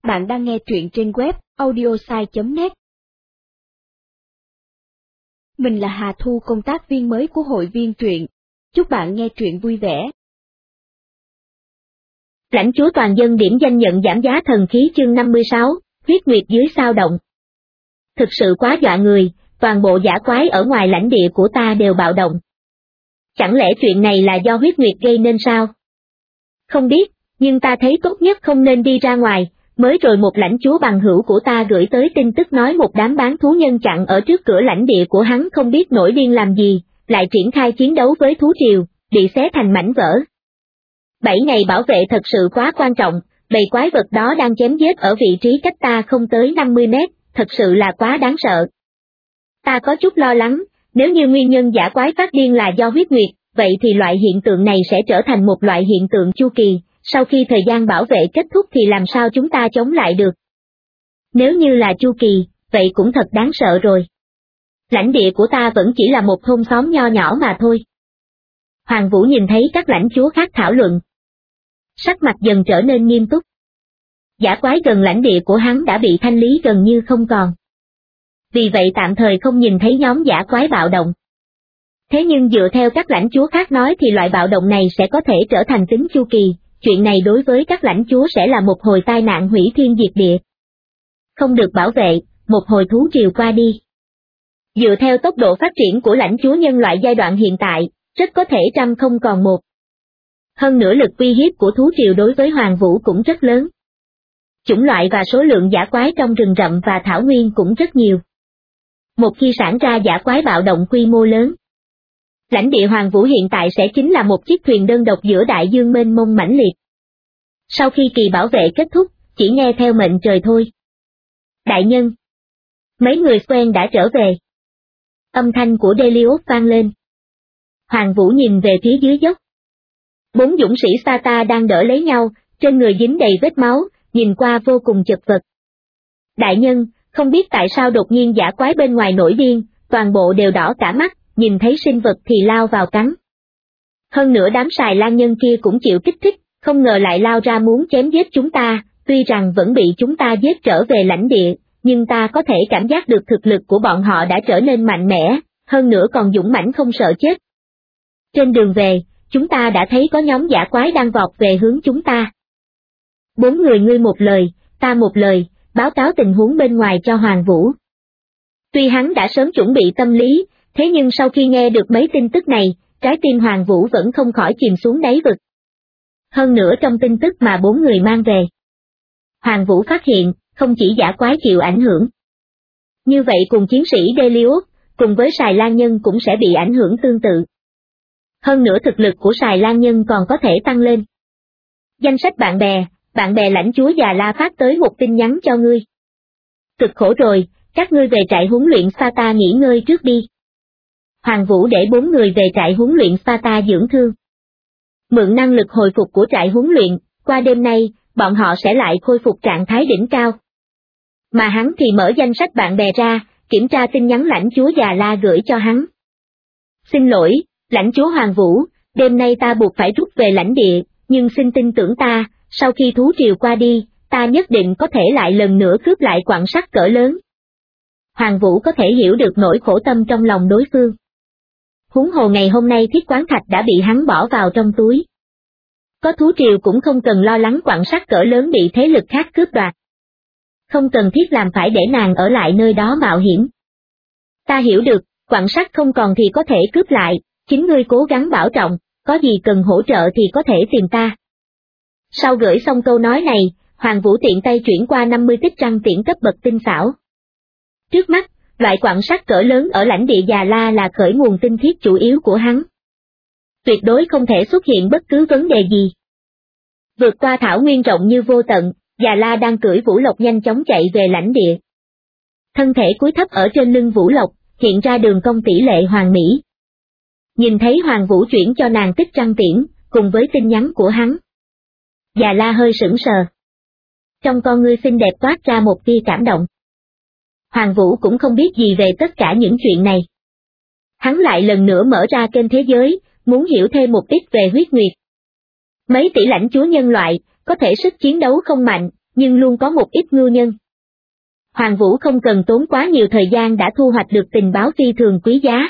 Bạn đang nghe truyện trên web audiosai.net. Mình là Hà Thu, công tác viên mới của hội viên truyện. Chúc bạn nghe truyện vui vẻ. Lãnh chúa toàn dân điểm danh nhận giảm giá thần khí chương 56, huyết nguyệt dưới sao động. Thực sự quá dọa người, toàn bộ dã quái ở ngoài lãnh địa của ta đều bạo động. Chẳng lẽ chuyện này là do huyết nguyệt gây nên sao? Không biết, nhưng ta thấy tốt nhất không nên đi ra ngoài. Mới rồi một lãnh chúa bằng hữu của ta gửi tới tin tức nói một đám bán thú nhân chặn ở trước cửa lãnh địa của hắn không biết nổi điên làm gì, lại triển khai chiến đấu với thú triều, bị xé thành mảnh vỡ. 7 ngày bảo vệ thật sự quá quan trọng, bầy quái vật đó đang chém giết ở vị trí cách ta không tới 50 mét, thật sự là quá đáng sợ. Ta có chút lo lắng, nếu như nguyên nhân dã quái phát điên là do huyết nguyệt, vậy thì loại hiện tượng này sẽ trở thành một loại hiện tượng chu kỳ. Sau khi thời gian bảo vệ kết thúc thì làm sao chúng ta chống lại được? Nếu như là chu kỳ, vậy cũng thật đáng sợ rồi. Lãnh địa của ta vẫn chỉ là một thôn xóm nho nhỏ mà thôi. Hoàng Vũ nhìn thấy các lãnh chúa khác thảo luận. Sắc mặt dần trở nên nghiêm túc. Dã quái gần lãnh địa của hắn đã bị thanh lý gần như không còn. Vì vậy tạm thời không nhìn thấy nhóm dã quái bạo động. Thế nhưng dựa theo các lãnh chúa khác nói thì loại bạo động này sẽ có thể trở thành tính chu kỳ. Chuyện này đối với các lãnh chúa sẽ là một hồi tai nạn hủy thiên diệt địa. Không được bảo vệ, một hồi thú triều qua đi. Dựa theo tốc độ phát triển của lãnh chúa nhân loại giai đoạn hiện tại, rất có thể trăm không còn một. Hơn nữa lực uy hiếp của thú triều đối với Hoàng Vũ cũng rất lớn. Chủng loại và số lượng dã quái trong rừng rậm và thảo nguyên cũng rất nhiều. Một khi sản ra dã quái bạo động quy mô lớn, lãnh địa Hoàng Vũ hiện tại sẽ chính là một chiếc thuyền đơn độc giữa đại dương mênh mông mãnh liệt. Sau khi kỳ bảo vệ kết thúc, chỉ nghe theo mệnh trời thôi. Đại nhân! Mấy người quen đã trở về. Âm thanh của Delios vang lên. Hoàng Vũ nhìn về phía dưới dốc. 4 dũng sĩ Sata đang đỡ lấy nhau, trên người dính đầy vết máu, nhìn qua vô cùng chật vật. Đại nhân, không biết tại sao đột nhiên dã quái bên ngoài nổi điên, toàn bộ đều đỏ cả mắt. Nhìn thấy sinh vật thì lao vào cắn. Hơn nữa đám sài lan nhân kia cũng chịu kích thích, không ngờ lại lao ra muốn chém giết chúng ta, tuy rằng vẫn bị chúng ta giết trở về lãnh địa, nhưng ta có thể cảm giác được thực lực của bọn họ đã trở nên mạnh mẽ, hơn nữa còn dũng mãnh không sợ chết. Trên đường về, chúng ta đã thấy có nhóm dã quái đang vọt về hướng chúng ta. 4 người ngươi một lời, ta một lời, báo cáo tình huống bên ngoài cho Hoàng Vũ. Tuy hắn đã sớm chuẩn bị tâm lý, thế nhưng sau khi nghe được mấy tin tức này, trái tim Hoàng Vũ vẫn không khỏi chìm xuống đáy vực. Hơn nữa trong tin tức mà 4 người mang về, Hoàng Vũ phát hiện, không chỉ dã quái chịu ảnh hưởng. Như vậy cùng chiến sĩ Delios, cùng với sài lan nhân cũng sẽ bị ảnh hưởng tương tự. Hơn nữa thực lực của sài lan nhân còn có thể tăng lên. Danh sách bạn bè lãnh chúa Già La phát tới một tin nhắn cho ngươi. Cực khổ rồi, các ngươi về trại huấn luyện Sparta nghỉ ngơi trước đi. Hoàng Vũ để 4 người về trại huấn luyện Sparta dưỡng thương. Mượn năng lực hồi phục của trại huấn luyện, qua đêm nay, bọn họ sẽ lại khôi phục trạng thái đỉnh cao. Mà hắn thì mở danh sách bạn bè ra, kiểm tra tin nhắn lãnh chúa Già La gửi cho hắn. Xin lỗi, lãnh chúa Hoàng Vũ, đêm nay ta buộc phải rút về lãnh địa, nhưng xin tin tưởng ta, sau khi thú triều qua đi, ta nhất định có thể lại lần nữa cướp lại quặng sắt cỡ lớn. Hoàng Vũ có thể hiểu được nỗi khổ tâm trong lòng đối phương. Huống hồ ngày hôm nay thiết quán thạch đã bị hắn bỏ vào trong túi. Có thú triều cũng không cần lo lắng quặng sắt cỡ lớn bị thế lực khác cướp đoạt. Không cần thiết làm phải để nàng ở lại nơi đó mạo hiểm. Ta hiểu được, quặng sắt không còn thì có thể cướp lại, chính ngươi cố gắng bảo trọng, có gì cần hỗ trợ thì có thể tìm ta. Sau gửi xong câu nói này, Hoàng Vũ tiện tay chuyển qua 50 tích trăng tiễn cấp bậc tinh xảo. Trước mắt, loại quặng sắt cỡ lớn ở lãnh địa Già La là khởi nguồn tinh khiết chủ yếu của hắn. Tuyệt đối không thể xuất hiện bất cứ vấn đề gì. Vượt qua thảo nguyên rộng như vô tận, Già La đang cưỡi Vũ Lộc nhanh chóng chạy về lãnh địa. Thân thể cúi thấp ở trên lưng Vũ Lộc, hiện ra đường cong tỷ lệ hoàn mỹ. Nhìn thấy Hoàng Vũ chuyển cho nàng tích trăng tiễn, cùng với tin nhắn của hắn. Già La hơi sững sờ. Trong con ngươi xinh đẹp toát ra một tia cảm động. Hoàng Vũ cũng không biết gì về tất cả những chuyện này. Hắn lại lần nữa mở ra kênh thế giới, muốn hiểu thêm một ít về huyết nguyệt. Mấy tỷ lãnh chúa nhân loại, có thể sức chiến đấu không mạnh, nhưng luôn có một ít ngưu nhân. Hoàng Vũ không cần tốn quá nhiều thời gian đã thu hoạch được tình báo phi thường quý giá.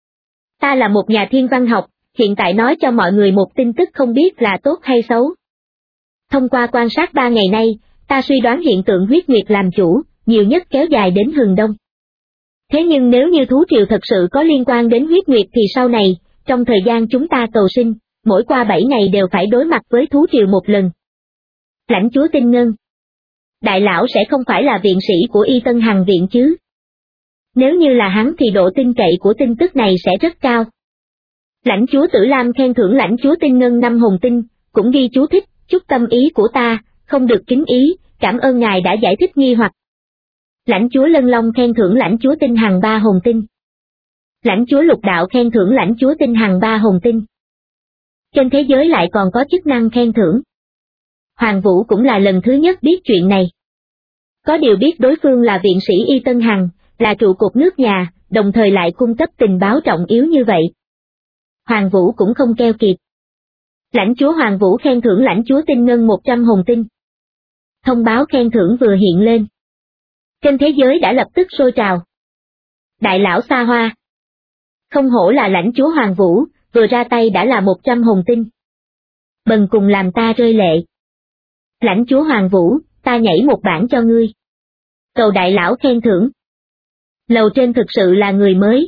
Ta là một nhà thiên văn học, hiện tại nói cho mọi người một tin tức không biết là tốt hay xấu. Thông qua quan sát 3 ngày nay, ta suy đoán hiện tượng huyết nguyệt làm chủ, nhiều nhất kéo dài đến hừng đông. Thế nhưng nếu như thú triều thật sự có liên quan đến huyết nguyệt thì sau này, trong thời gian chúng ta cầu sinh, mỗi qua 7 ngày đều phải đối mặt với thú triều một lần. Lãnh chúa Tinh Ngân. Đại lão sẽ không phải là viện sĩ của Y Tân Hằng viện chứ? Nếu như là hắn thì độ tin cậy của tin tức này sẽ rất cao. Lãnh chúa Tử Lam khen thưởng lãnh chúa Tinh Ngân 5 hồn tinh, cũng ghi chú thích, chút tâm ý của ta, không được kính ý, cảm ơn ngài đã giải thích nghi hoặc. Lãnh chúa Lân Long khen thưởng lãnh chúa Tinh Hằng 3 hồn tinh. Lãnh chúa Lục Đạo khen thưởng lãnh chúa Tinh Hằng 3 hồn tinh. Trên thế giới lại còn có chức năng khen thưởng. Hoàng Vũ cũng là lần thứ nhất biết chuyện này. Có điều biết đối phương là viện sĩ Y Tân Hằng, là trụ cột nước nhà, đồng thời lại cung cấp tình báo trọng yếu như vậy. Hoàng Vũ cũng không keo kiệt. Lãnh chúa Hoàng Vũ khen thưởng lãnh chúa Tinh Ngân 100 hồn tinh. Thông báo khen thưởng vừa hiện lên. Trên thế giới đã lập tức sôi trào. Đại lão xa hoa. Không hổ là lãnh chúa Hoàng Vũ, vừa ra tay đã là 100 hồn tinh. Bần cùng làm ta rơi lệ. Lãnh chúa Hoàng Vũ, ta nhảy một bản cho ngươi. Cầu đại lão khen thưởng. Lầu trên thực sự là người mới.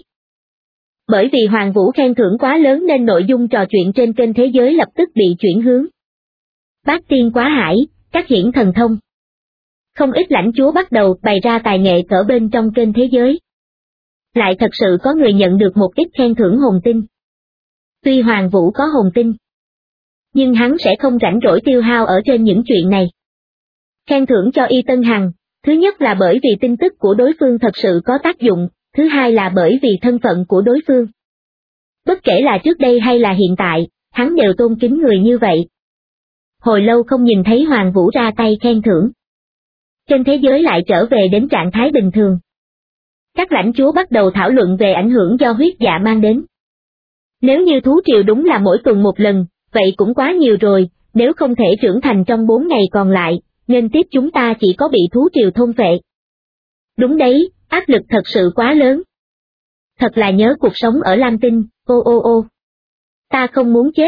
Bởi vì Hoàng Vũ khen thưởng quá lớn nên nội dung trò chuyện trên kênh thế giới lập tức bị chuyển hướng. Bát tiên quá hải, các hiển thần thông. Không ít lãnh chúa bắt đầu bày ra tài nghệ cỡ bên trong kênh thế giới. Lại thật sự có người nhận được một ít khen thưởng hồn tinh. Tuy Hoàng Vũ có hồn tinh, nhưng hắn sẽ không rảnh rỗi tiêu hao ở trên những chuyện này. Khen thưởng cho Y Tân Hằng, thứ nhất là bởi vì tin tức của đối phương thật sự có tác dụng, thứ hai là bởi vì thân phận của đối phương. Bất kể là trước đây hay là hiện tại, hắn đều tôn kính người như vậy. Hồi lâu không nhìn thấy Hoàng Vũ ra tay khen thưởng. Trên thế giới lại trở về đến trạng thái bình thường. Các lãnh chúa bắt đầu thảo luận về ảnh hưởng do huyết dạ mang đến. Nếu như thú triều đúng là mỗi tuần một lần, vậy cũng quá nhiều rồi, nếu không thể trưởng thành trong 4 ngày còn lại, nên tiếp chúng ta chỉ có bị thú triều thôn phệ. Đúng đấy, áp lực thật sự quá lớn. Thật là nhớ cuộc sống ở Lam Tinh, ô. Ta không muốn chết.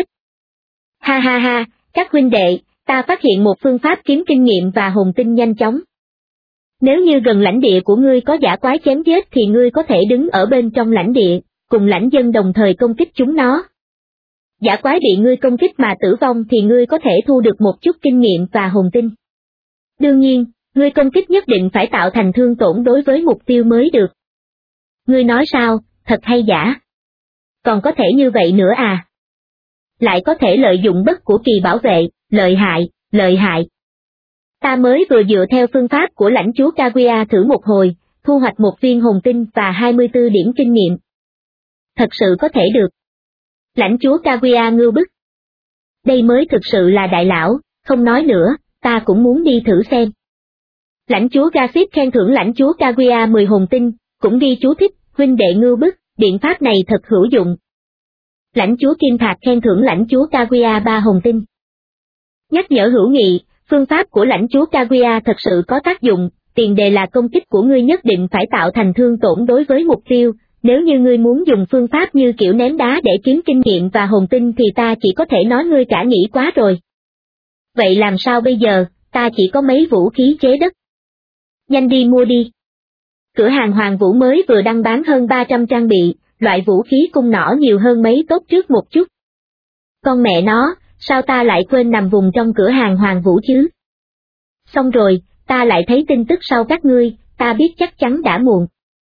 Ha ha ha, các huynh đệ, ta phát hiện một phương pháp kiếm kinh nghiệm và hồn tinh nhanh chóng. Nếu như gần lãnh địa của ngươi có dã quái chém giết thì ngươi có thể đứng ở bên trong lãnh địa, cùng lãnh dân đồng thời công kích chúng nó. Dã quái bị ngươi công kích mà tử vong thì ngươi có thể thu được một chút kinh nghiệm và hồn tinh. Đương nhiên, ngươi công kích nhất định phải tạo thành thương tổn đối với mục tiêu mới được. Ngươi nói sao, thật hay giả? Còn có thể như vậy nữa à? Lại có thể lợi dụng bất của kỳ bảo vệ, lợi hại. Ta mới vừa dựa theo phương pháp của lãnh chúa Kaguya thử một hồi, thu hoạch 1 viên hồn tinh và 24 điểm kinh nghiệm. Thật sự có thể được. Lãnh chúa Kaguya ngưu bức. Đây mới thực sự là đại lão, không nói nữa, ta cũng muốn đi thử xem. Lãnh chúa Gasip khen thưởng lãnh chúa Kaguya 10 hồn tinh, cũng ghi chú thích, huynh đệ ngưu bức, biện pháp này thật hữu dụng. Lãnh chúa Kim Thạc khen thưởng lãnh chúa Kaguya 3 hồn tinh. Nhắc nhở hữu nghị, phương pháp của lãnh chúa Kaguya thật sự có tác dụng, tiền đề là công kích của ngươi nhất định phải tạo thành thương tổn đối với mục tiêu, nếu như ngươi muốn dùng phương pháp như kiểu ném đá để kiếm kinh nghiệm và hồn tinh thì ta chỉ có thể nói ngươi cả nghĩ quá rồi. Vậy làm sao bây giờ, ta chỉ có mấy vũ khí chế đất. Nhanh đi mua đi. Cửa hàng Hoàng Vũ mới vừa đăng bán hơn 300 trang bị, loại vũ khí cung nỏ nhiều hơn mấy tốt trước một chút. Con mẹ nó, sao ta lại quên nằm vùng trong cửa hàng Hoàng Vũ chứ? Xong rồi, ta lại thấy tin tức sau các ngươi, ta biết chắc chắn đã muộn.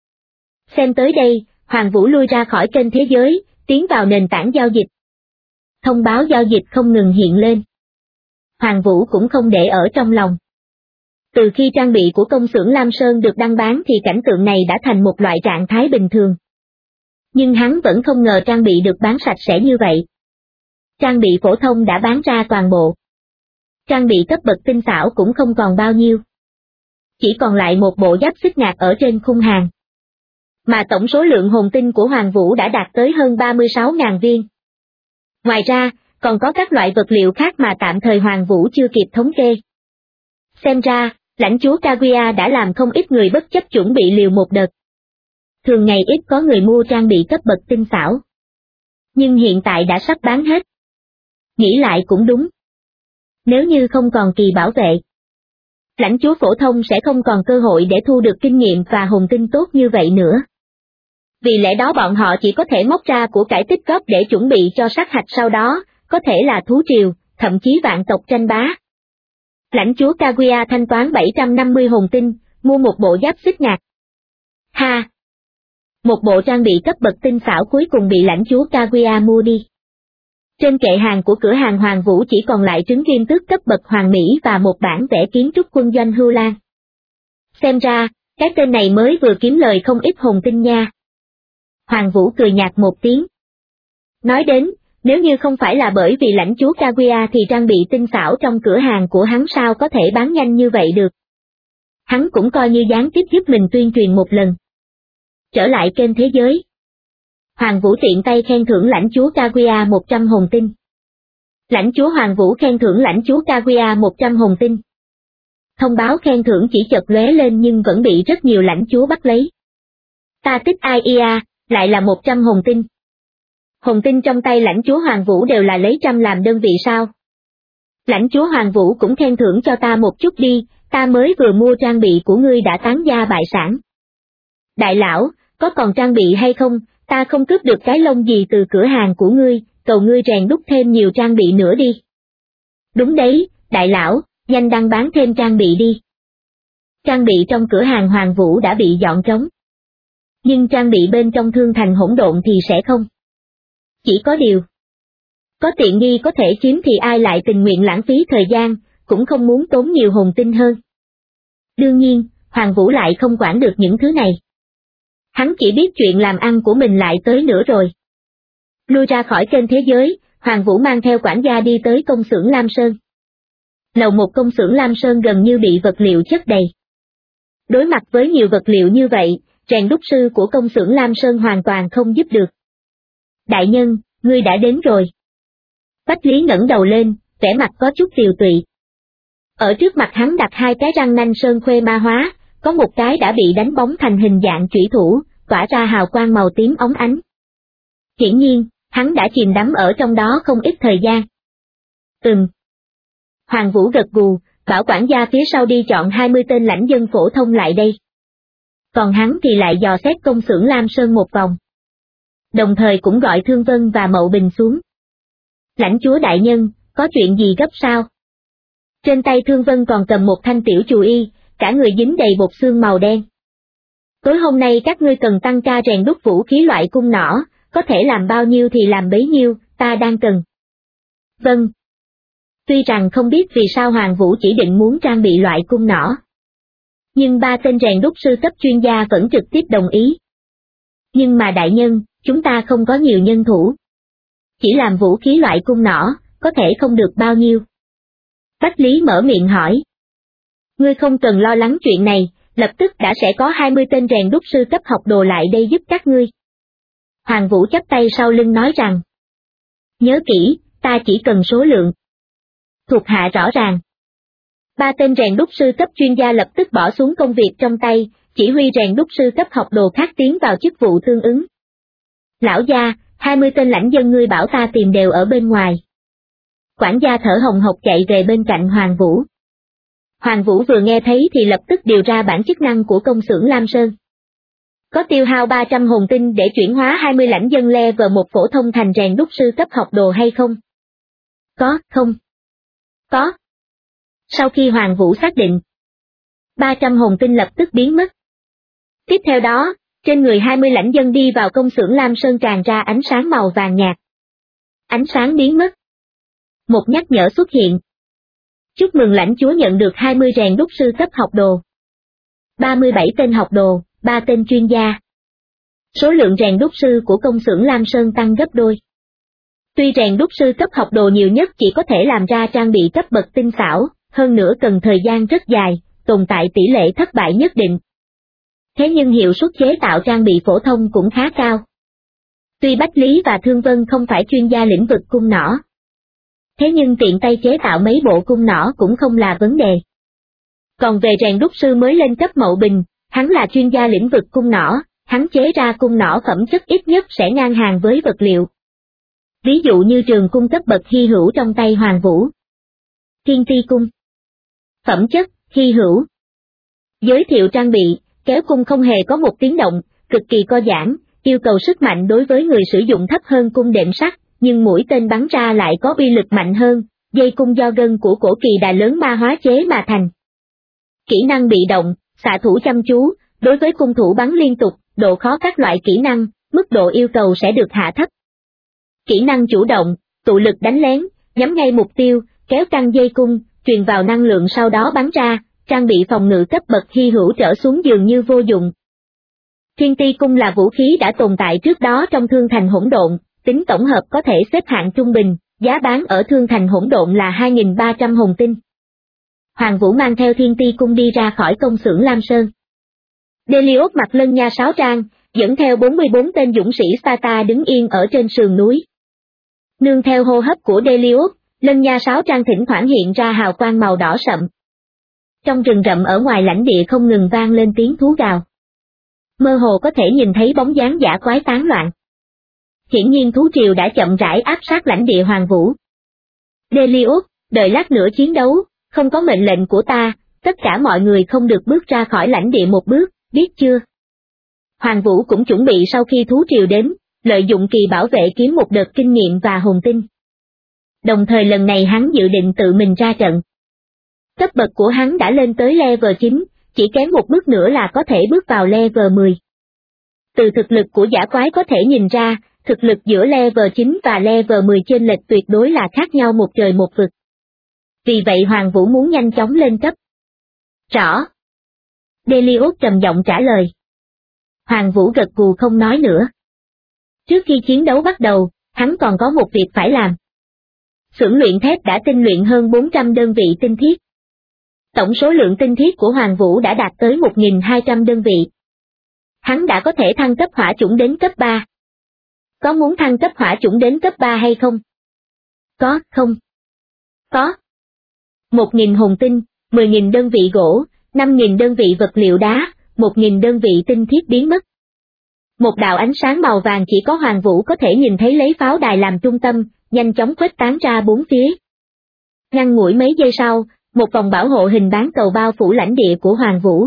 Xem tới đây, Hoàng Vũ lui ra khỏi kênh thế giới, tiến vào nền tảng giao dịch. Thông báo giao dịch không ngừng hiện lên. Hoàng Vũ cũng không để ở trong lòng. Từ khi trang bị của công xưởng Lam Sơn được đăng bán thì cảnh tượng này đã thành một loại trạng thái bình thường. Nhưng hắn vẫn không ngờ trang bị được bán sạch sẽ như vậy. Trang bị phổ thông đã bán ra toàn bộ. Trang bị cấp bậc tinh xảo cũng không còn bao nhiêu. Chỉ còn lại một bộ giáp xích ngạc ở trên khung hàng. Mà tổng số lượng hồn tinh của Hoàng Vũ đã đạt tới hơn 36.000 viên. Ngoài ra, còn có các loại vật liệu khác mà tạm thời Hoàng Vũ chưa kịp thống kê. Xem ra, lãnh chúa Kaguya đã làm không ít người bất chấp chuẩn bị liều một đợt. Thường ngày ít có người mua trang bị cấp bậc tinh xảo. Nhưng hiện tại đã sắp bán hết. Nghĩ lại cũng đúng. Nếu như không còn kỳ bảo vệ, lãnh chúa phổ thông sẽ không còn cơ hội để thu được kinh nghiệm và hồn tinh tốt như vậy nữa. Vì lẽ đó bọn họ chỉ có thể móc ra của cải tích góp để chuẩn bị cho sát hạch sau đó, có thể là thú triều, thậm chí vạn tộc tranh bá. Lãnh chúa Kaguya thanh toán 750 hồn tinh, mua một bộ giáp xích ngạc. Ha! Một bộ trang bị cấp bậc tinh xảo cuối cùng bị lãnh chúa Kaguya mua đi. Trên kệ hàng của cửa hàng Hoàng Vũ chỉ còn lại trứng kim tước cấp bậc hoàng mỹ và một bản vẽ kiến trúc quân doanh Hưu Lan. Xem ra, cái tên này mới vừa kiếm lời không ít hồn tinh nha. Hoàng Vũ cười nhạt một tiếng. Nói đến, nếu như không phải là bởi vì lãnh chúa Kaguya thì trang bị tinh xảo trong cửa hàng của hắn sao có thể bán nhanh như vậy được. Hắn cũng coi như gián tiếp giúp mình tuyên truyền một lần. Trở lại kênh thế giới. Hoàng Vũ tiện tay khen thưởng lãnh chúa Kaguya 100 hồn tinh. Lãnh chúa Hoàng Vũ khen thưởng lãnh chúa Kaguya 100 hồn tinh. Thông báo khen thưởng chỉ chợt lóe lên nhưng vẫn bị rất nhiều lãnh chúa bắt lấy. Ta tích IEA, lại là 100 hồn tinh. Hồn tinh trong tay lãnh chúa Hoàng Vũ đều là lấy trăm làm đơn vị sao? Lãnh chúa Hoàng Vũ cũng khen thưởng cho ta một chút đi, ta mới vừa mua trang bị của ngươi đã tán gia bại sản. Đại lão, có còn trang bị hay không, ta không cướp được cái lông gì từ cửa hàng của ngươi, cầu ngươi rèn đúc thêm nhiều trang bị nữa đi. Đúng đấy, đại lão, nhanh đăng bán thêm trang bị đi. Trang bị trong cửa hàng Hoàng Vũ đã bị dọn trống. Nhưng trang bị bên trong thương thành hỗn độn thì sẽ không. Chỉ có điều, có tiện nghi có thể chiếm thì ai lại tình nguyện lãng phí thời gian, cũng không muốn tốn nhiều hồn tinh hơn. Đương nhiên, Hoàng Vũ lại không quản được những thứ này. Hắn chỉ biết chuyện làm ăn của mình lại tới nữa rồi. Lui ra khỏi kênh thế giới, Hoàng Vũ mang theo quản gia đi tới công xưởng Lam Sơn. Lầu một công xưởng Lam Sơn gần như bị vật liệu chất đầy. Đối mặt với nhiều vật liệu như vậy, rèn đúc sư của công xưởng Lam Sơn hoàn toàn không giúp được. Đại nhân, ngươi đã đến rồi. Bách Lý ngẩng đầu lên, vẻ mặt có chút tiều tụy. Ở trước mặt hắn đặt hai cái răng nanh sơn khuê ma hóa, có một cái đã bị đánh bóng thành hình dạng chủy thủ, tỏa ra hào quang màu tím óng ánh. Hiển nhiên, hắn đã chìm đắm ở trong đó không ít thời gian. Hoàng Vũ gật gù, bảo quản gia phía sau đi chọn 20 tên lãnh dân phổ thông lại đây. Còn hắn thì lại dò xét công xưởng Lam Sơn một vòng. Đồng thời cũng gọi Thương Vân và Mậu Bình xuống. Lãnh chúa đại nhân, có chuyện gì gấp sao? Trên tay Thương Vân còn cầm một thanh tiểu chù y, cả người dính đầy bột xương màu đen. Tối hôm nay các ngươi cần tăng ca rèn đúc vũ khí loại cung nỏ, có thể làm bao nhiêu thì làm bấy nhiêu, ta đang cần. Vâng. Tuy rằng không biết vì sao Hoàng Vũ chỉ định muốn trang bị loại cung nỏ. Nhưng ba tên rèn đúc sư cấp chuyên gia vẫn trực tiếp đồng ý. Nhưng mà đại nhân, chúng ta không có nhiều nhân thủ. Chỉ làm vũ khí loại cung nỏ, có thể không được bao nhiêu. Bách Lý mở miệng hỏi. Ngươi không cần lo lắng chuyện này, lập tức đã sẽ có 20 tên rèn đúc sư cấp học đồ lại đây giúp các ngươi. Hoàng Vũ chắp tay sau lưng nói rằng. Nhớ kỹ, ta chỉ cần số lượng. Thuộc hạ rõ ràng. Ba tên rèn đúc sư cấp chuyên gia lập tức bỏ xuống công việc trong tay, chỉ huy rèn đúc sư cấp học đồ khác tiến vào chức vụ tương ứng. Lão gia, 20 tên lãnh dân ngươi bảo ta tìm đều ở bên ngoài. Quản gia thở hồng hộc chạy về bên cạnh Hoàng Vũ. Hoàng Vũ vừa nghe thấy thì lập tức điều ra bản chức năng của công xưởng Lam Sơn. Có tiêu hao 300 hồn tinh để chuyển hóa 20 lãnh dân level một phổ thông thành rèn đúc sư cấp học đồ hay không? Có, không? Có. Sau khi Hoàng Vũ xác định, 300 hồn tinh lập tức biến mất. Tiếp theo đó, trên người 20 lãnh dân đi vào công xưởng Lam Sơn tràn ra ánh sáng màu vàng nhạt. Ánh sáng biến mất. Một nhắc nhở xuất hiện. Chúc mừng lãnh chúa nhận được 20 rèn đúc sư cấp học đồ. 37 tên học đồ, 3 tên chuyên gia. Số lượng rèn đúc sư của công xưởng Lam Sơn tăng gấp đôi. Tuy rèn đúc sư cấp học đồ nhiều nhất chỉ có thể làm ra trang bị cấp bậc tinh xảo, hơn nữa cần thời gian rất dài, tồn tại tỷ lệ thất bại nhất định. Thế nhưng hiệu suất chế tạo trang bị phổ thông cũng khá cao. Tuy Bách Lý và Thương Vân không phải chuyên gia lĩnh vực cung nỏ. Thế nhưng tiện tay chế tạo mấy bộ cung nỏ cũng không là vấn đề. Còn về rèn đúc sư mới lên cấp Mậu Bình, hắn là chuyên gia lĩnh vực cung nỏ, hắn chế ra cung nỏ phẩm chất ít nhất sẽ ngang hàng với vật liệu. Ví dụ như trường cung cấp bậc hy hữu trong tay Hoàng Vũ. Thiên Ti cung. Phẩm chất, hy hữu. Giới thiệu trang bị, kéo cung không hề có một tiếng động, cực kỳ co giãn, yêu cầu sức mạnh đối với người sử dụng thấp hơn cung đệm sắt, nhưng mũi tên bắn ra lại có uy lực mạnh hơn, dây cung do gân của cổ kỳ đà lớn ma hóa chế mà thành. Kỹ năng bị động, xạ thủ chăm chú, đối với cung thủ bắn liên tục, độ khó các loại kỹ năng, mức độ yêu cầu sẽ được hạ thấp. Kỹ năng chủ động, tụ lực đánh lén, nhắm ngay mục tiêu, kéo căng dây cung, truyền vào năng lượng sau đó bắn ra, trang bị phòng ngự cấp bậc hy hữu trở xuống dường như vô dụng. Thiên Ti cung là vũ khí đã tồn tại trước đó trong Thương Thành Hỗn Độn, tính tổng hợp có thể xếp hạng trung bình, giá bán ở Thương Thành Hỗn Độn là 2.300 hồn tinh. Hoàng Vũ mang theo Thiên Ti cung đi ra khỏi công xưởng Lam Sơn. Delios mặc lân nha sáo trang, dẫn theo 44 tên dũng sĩ Sparta đứng yên ở trên sườn núi. Nương theo hô hấp của Delios, lân nha sáo trang thỉnh thoảng hiện ra hào quang màu đỏ sậm. Trong rừng rậm ở ngoài lãnh địa không ngừng vang lên tiếng thú gào. Mơ hồ có thể nhìn thấy bóng dáng dã quái tán loạn. Hiển nhiên thú triều đã chậm rãi áp sát lãnh địa Hoàng Vũ. Delios, đợi lát nữa chiến đấu, không có mệnh lệnh của ta, tất cả mọi người không được bước ra khỏi lãnh địa một bước, biết chưa? Hoàng Vũ cũng chuẩn bị sau khi thú triều đến, lợi dụng kỳ bảo vệ kiếm một đợt kinh nghiệm và hồn tinh. Đồng thời lần này hắn dự định tự mình ra trận. Cấp bậc của hắn đã lên tới level 9, chỉ kém một bước nữa là có thể bước vào level 10. Từ thực lực của dã quái có thể nhìn ra, thực lực giữa level 9 và level 10 chênh lệch tuyệt đối là khác nhau một trời một vực. Vì vậy Hoàng Vũ muốn nhanh chóng lên cấp. Rõ. Delios trầm giọng trả lời. Hoàng Vũ gật gù không nói nữa. Trước khi chiến đấu bắt đầu, hắn còn có một việc phải làm. Xưởng luyện thép đã tinh luyện hơn 400 đơn vị tinh thiết. Tổng số lượng tinh thiết của Hoàng Vũ đã đạt tới 1.200 đơn vị. Hắn đã có thể thăng cấp hỏa chủng đến cấp 3. Có muốn thăng cấp hỏa chủng đến cấp 3 hay không? Có, không? Có. 1.000 hồn tinh, 10.000 đơn vị gỗ, 5.000 đơn vị vật liệu đá, 1.000 đơn vị tinh thiết biến mất. Một đạo ánh sáng màu vàng chỉ có Hoàng Vũ có thể nhìn thấy lấy pháo đài làm trung tâm, nhanh chóng khuếch tán ra bốn phía. Ngăn ngủi mấy giây sau, một vòng bảo hộ hình bán cầu bao phủ lãnh địa của Hoàng Vũ.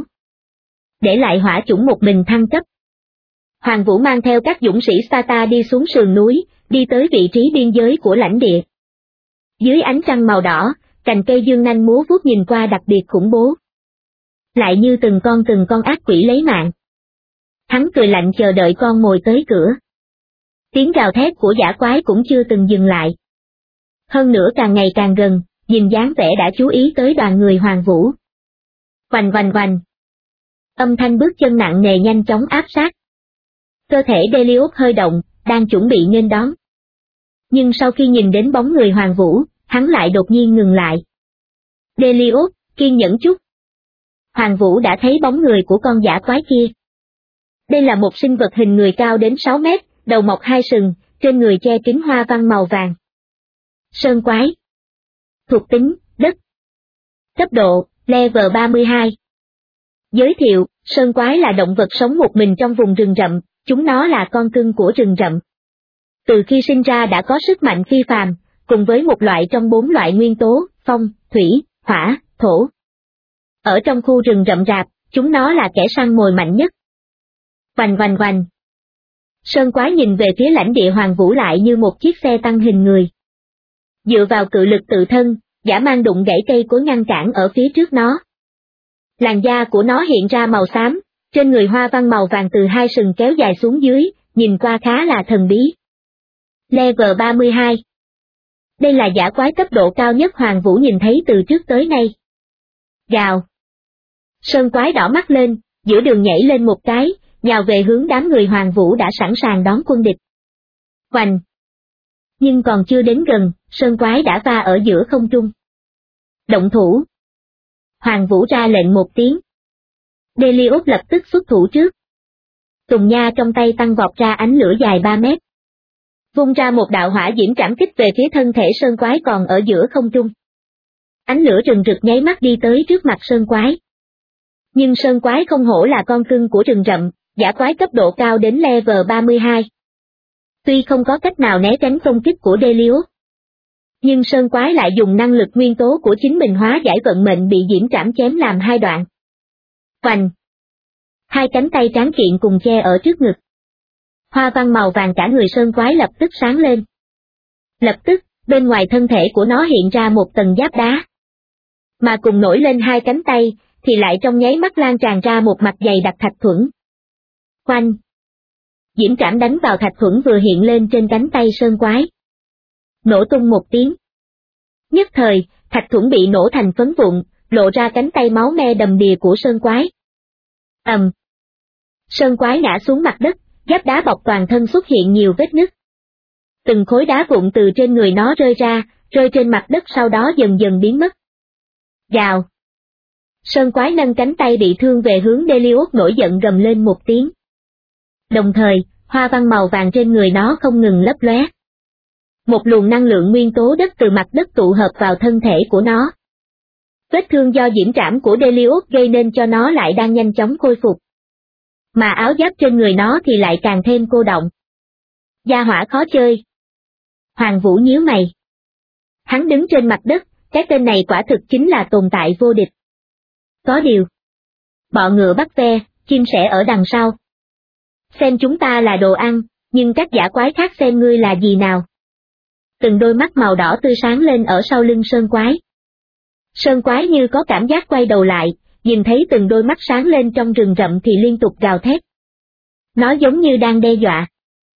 Để lại hỏa chủng một mình thăng cấp. Hoàng Vũ mang theo các dũng sĩ Sparta đi xuống sườn núi, đi tới vị trí biên giới của lãnh địa. Dưới ánh trăng màu đỏ, cành cây dương nanh múa vuốt nhìn qua đặc biệt khủng bố. Lại như từng con ác quỷ lấy mạng. Hắn cười lạnh chờ đợi con mồi tới cửa. Tiếng gào thét của dã quái cũng chưa từng dừng lại. Hơn nữa càng ngày càng gần, nhìn dáng vẻ đã chú ý tới đoàn người Hoàng Vũ. Oành oành oành. Âm thanh bước chân nặng nề nhanh chóng áp sát. Cơ thể Delios hơi động, đang chuẩn bị nghênh đón. Nhưng sau khi nhìn đến bóng người Hoàng Vũ, hắn lại đột nhiên ngừng lại. Delios, kiên nhẫn chút. Hoàng Vũ đã thấy bóng người của con dã quái kia. Đây là một sinh vật hình người cao đến 6 mét, đầu mọc hai sừng, trên người che kín hoa văn màu vàng. Sơn quái. Thuộc tính, đất. Cấp độ, level 32. Giới thiệu, sơn quái là động vật sống một mình trong vùng rừng rậm, chúng nó là con cưng của rừng rậm. Từ khi sinh ra đã có sức mạnh phi phàm, cùng với một loại trong 4 loại nguyên tố, phong, thủy, hỏa, thổ. Ở trong khu rừng rậm rạp, chúng nó là kẻ săn mồi mạnh nhất. Oành oành oành. Sơn quái nhìn về phía lãnh địa Hoàng Vũ lại như một chiếc xe tăng hình người. Dựa vào cự lực tự thân, dã man đụng gãy cây cối ngăn cản ở phía trước nó. Làn da của nó hiện ra màu xám, trên người hoa văn màu vàng từ hai sừng kéo dài xuống dưới, nhìn qua khá là thần bí. Level 32. Đây là dã quái cấp độ cao nhất Hoàng Vũ nhìn thấy từ trước tới nay. Gào. Sơn quái đỏ mắt lên, giữa đường nhảy lên một cái, nhào về hướng đám người Hoàng Vũ đã sẵn sàng đón quân địch. Hoành. Nhưng còn chưa đến gần, sơn quái đã va ở giữa không trung. Động thủ. Hoàng Vũ ra lệnh một tiếng. Delios lập tức xuất thủ trước. Tùng nha trong tay tăng vọt ra ánh lửa dài 3 mét. Vung ra một đạo hỏa diễm trảm kích về phía thân thể sơn quái còn ở giữa không trung. Ánh lửa rừng rực nháy mắt đi tới trước mặt sơn quái. Nhưng sơn quái không hổ là con cưng của rừng rậm, dã quái cấp độ cao đến level 32. Tuy không có cách nào né tránh công kích của Delius, nhưng sơn quái lại dùng năng lực nguyên tố của chính mình hóa giải vận mệnh bị diễm trảm chém làm hai đoạn. Oành! Hai cánh tay tráng kiện cùng che ở trước ngực. Hoa văn màu vàng cả người sơn quái lập tức sáng lên. Lập tức, bên ngoài thân thể của nó hiện ra một tầng giáp đá. Mà cùng nổi lên hai cánh tay, thì lại trong nháy mắt lan tràn ra một mặt dày đặc thạch thuẫn. Oanh! Diễm trảm đánh vào thạch thuẫn vừa hiện lên trên cánh tay sơn quái. Nổ tung một tiếng. Nhất thời, thạch thuẫn bị nổ thành phấn vụn, lộ ra cánh tay máu me đầm đìa của sơn quái. Ầm! Sơn quái ngã xuống mặt đất, giáp đá bọc toàn thân xuất hiện nhiều vết nứt. Từng khối đá vụn từ trên người nó rơi ra, rơi trên mặt đất sau đó dần dần biến mất. Gào! Sơn quái nâng cánh tay bị thương về hướng Delius nổi giận gầm lên một tiếng. Đồng thời, hoa văn màu vàng trên người nó không ngừng lấp lóe. Một luồng năng lượng nguyên tố đất từ mặt đất tụ hợp vào thân thể của nó. Vết thương do diễm trảm của Delius gây nên cho nó lại đang nhanh chóng khôi phục. Mà áo giáp trên người nó thì lại càng thêm cô đọng. Gia hỏa khó chơi. Hoàng Vũ nhíu mày. Hắn đứng trên mặt đất, cái tên này quả thực chính là tồn tại vô địch. Có điều. Bọ ngựa bắt ve, chim sẻ ở đằng sau. Xem chúng ta là đồ ăn, nhưng các dã quái khác xem ngươi là gì nào. Từng đôi mắt màu đỏ tươi sáng lên ở sau lưng sơn quái. Sơn quái như có cảm giác quay đầu lại, nhìn thấy từng đôi mắt sáng lên trong rừng rậm thì liên tục gào thét. Nó giống như đang đe dọa.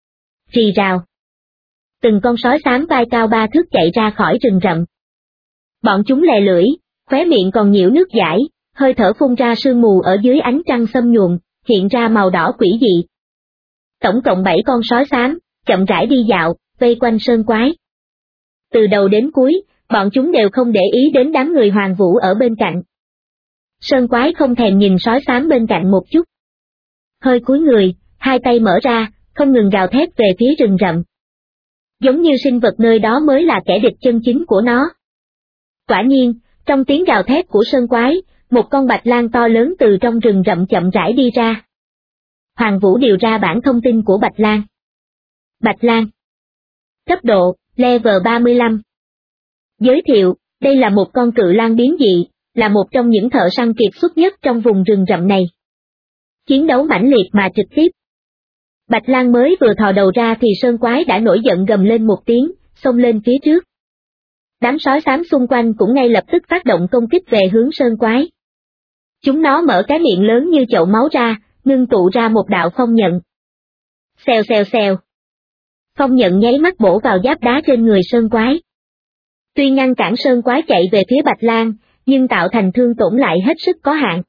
Rì rào. Từng con sói xám vai cao 3 thước chạy ra khỏi rừng rậm. Bọn chúng lè lưỡi, khóe miệng còn nhiễu nước dãi, hơi thở phun ra sương mù ở dưới ánh trăng xâm nhuộm, hiện ra màu đỏ quỷ dị. Tổng cộng 7 con sói xám, chậm rãi đi dạo, vây quanh sơn quái. Từ đầu đến cuối, bọn chúng đều không để ý đến đám người Hoàng Vũ ở bên cạnh. Sơn quái không thèm nhìn sói xám bên cạnh một chút. Hơi cúi người, hai tay mở ra, không ngừng gào thét về phía rừng rậm. Giống như sinh vật nơi đó mới là kẻ địch chân chính của nó. Quả nhiên, trong tiếng gào thét của sơn quái, một con bạch lang to lớn từ trong rừng rậm chậm rãi đi ra. Hoàng Vũ điều ra bản thông tin của bạch lang. Bạch lang. Cấp độ, level 35. Giới thiệu, đây là một con cự lang biến dị, là một trong những thợ săn kiệt xuất nhất trong vùng rừng rậm này. Chiến đấu mãnh liệt mà trực tiếp. Bạch lang mới vừa thò đầu ra thì sơn quái đã nổi giận gầm lên một tiếng, xông lên phía trước. Đám sói xám xung quanh cũng ngay lập tức phát động công kích về hướng sơn quái. Chúng nó mở cái miệng lớn như chậu máu ra, ngưng tụ ra một đạo phong nhận. Xèo xèo xèo. Phong nhận nháy mắt bổ vào giáp đá trên người sơn quái. Tuy ngăn cản sơn quái chạy về phía bạch lang, nhưng tạo thành thương tổn lại hết sức có hạn.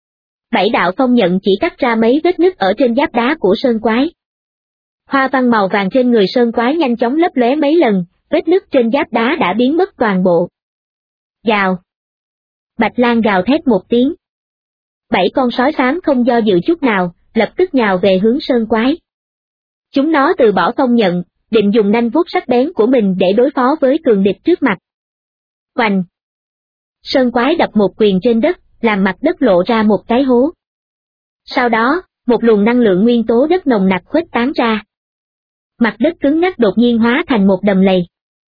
7 đạo phong nhận chỉ cắt ra mấy vết nứt ở trên giáp đá của sơn quái. Hoa văn màu vàng trên người sơn quái nhanh chóng lấp lóe mấy lần, vết nứt trên giáp đá đã biến mất toàn bộ. Gào. Bạch lang gào thét một tiếng. 7 con sói xám không do dự chút nào, lập tức nhào về hướng sơn quái. Chúng nó từ bỏ phong nhận, định dùng nanh vuốt sắc bén của mình để đối phó với cường địch trước mặt. Oành. Sơn quái đập một quyền trên đất, làm mặt đất lộ ra một cái hố. Sau đó, một luồng năng lượng nguyên tố đất nồng nặc khuếch tán ra. Mặt đất cứng ngắc đột nhiên hóa thành một đầm lầy.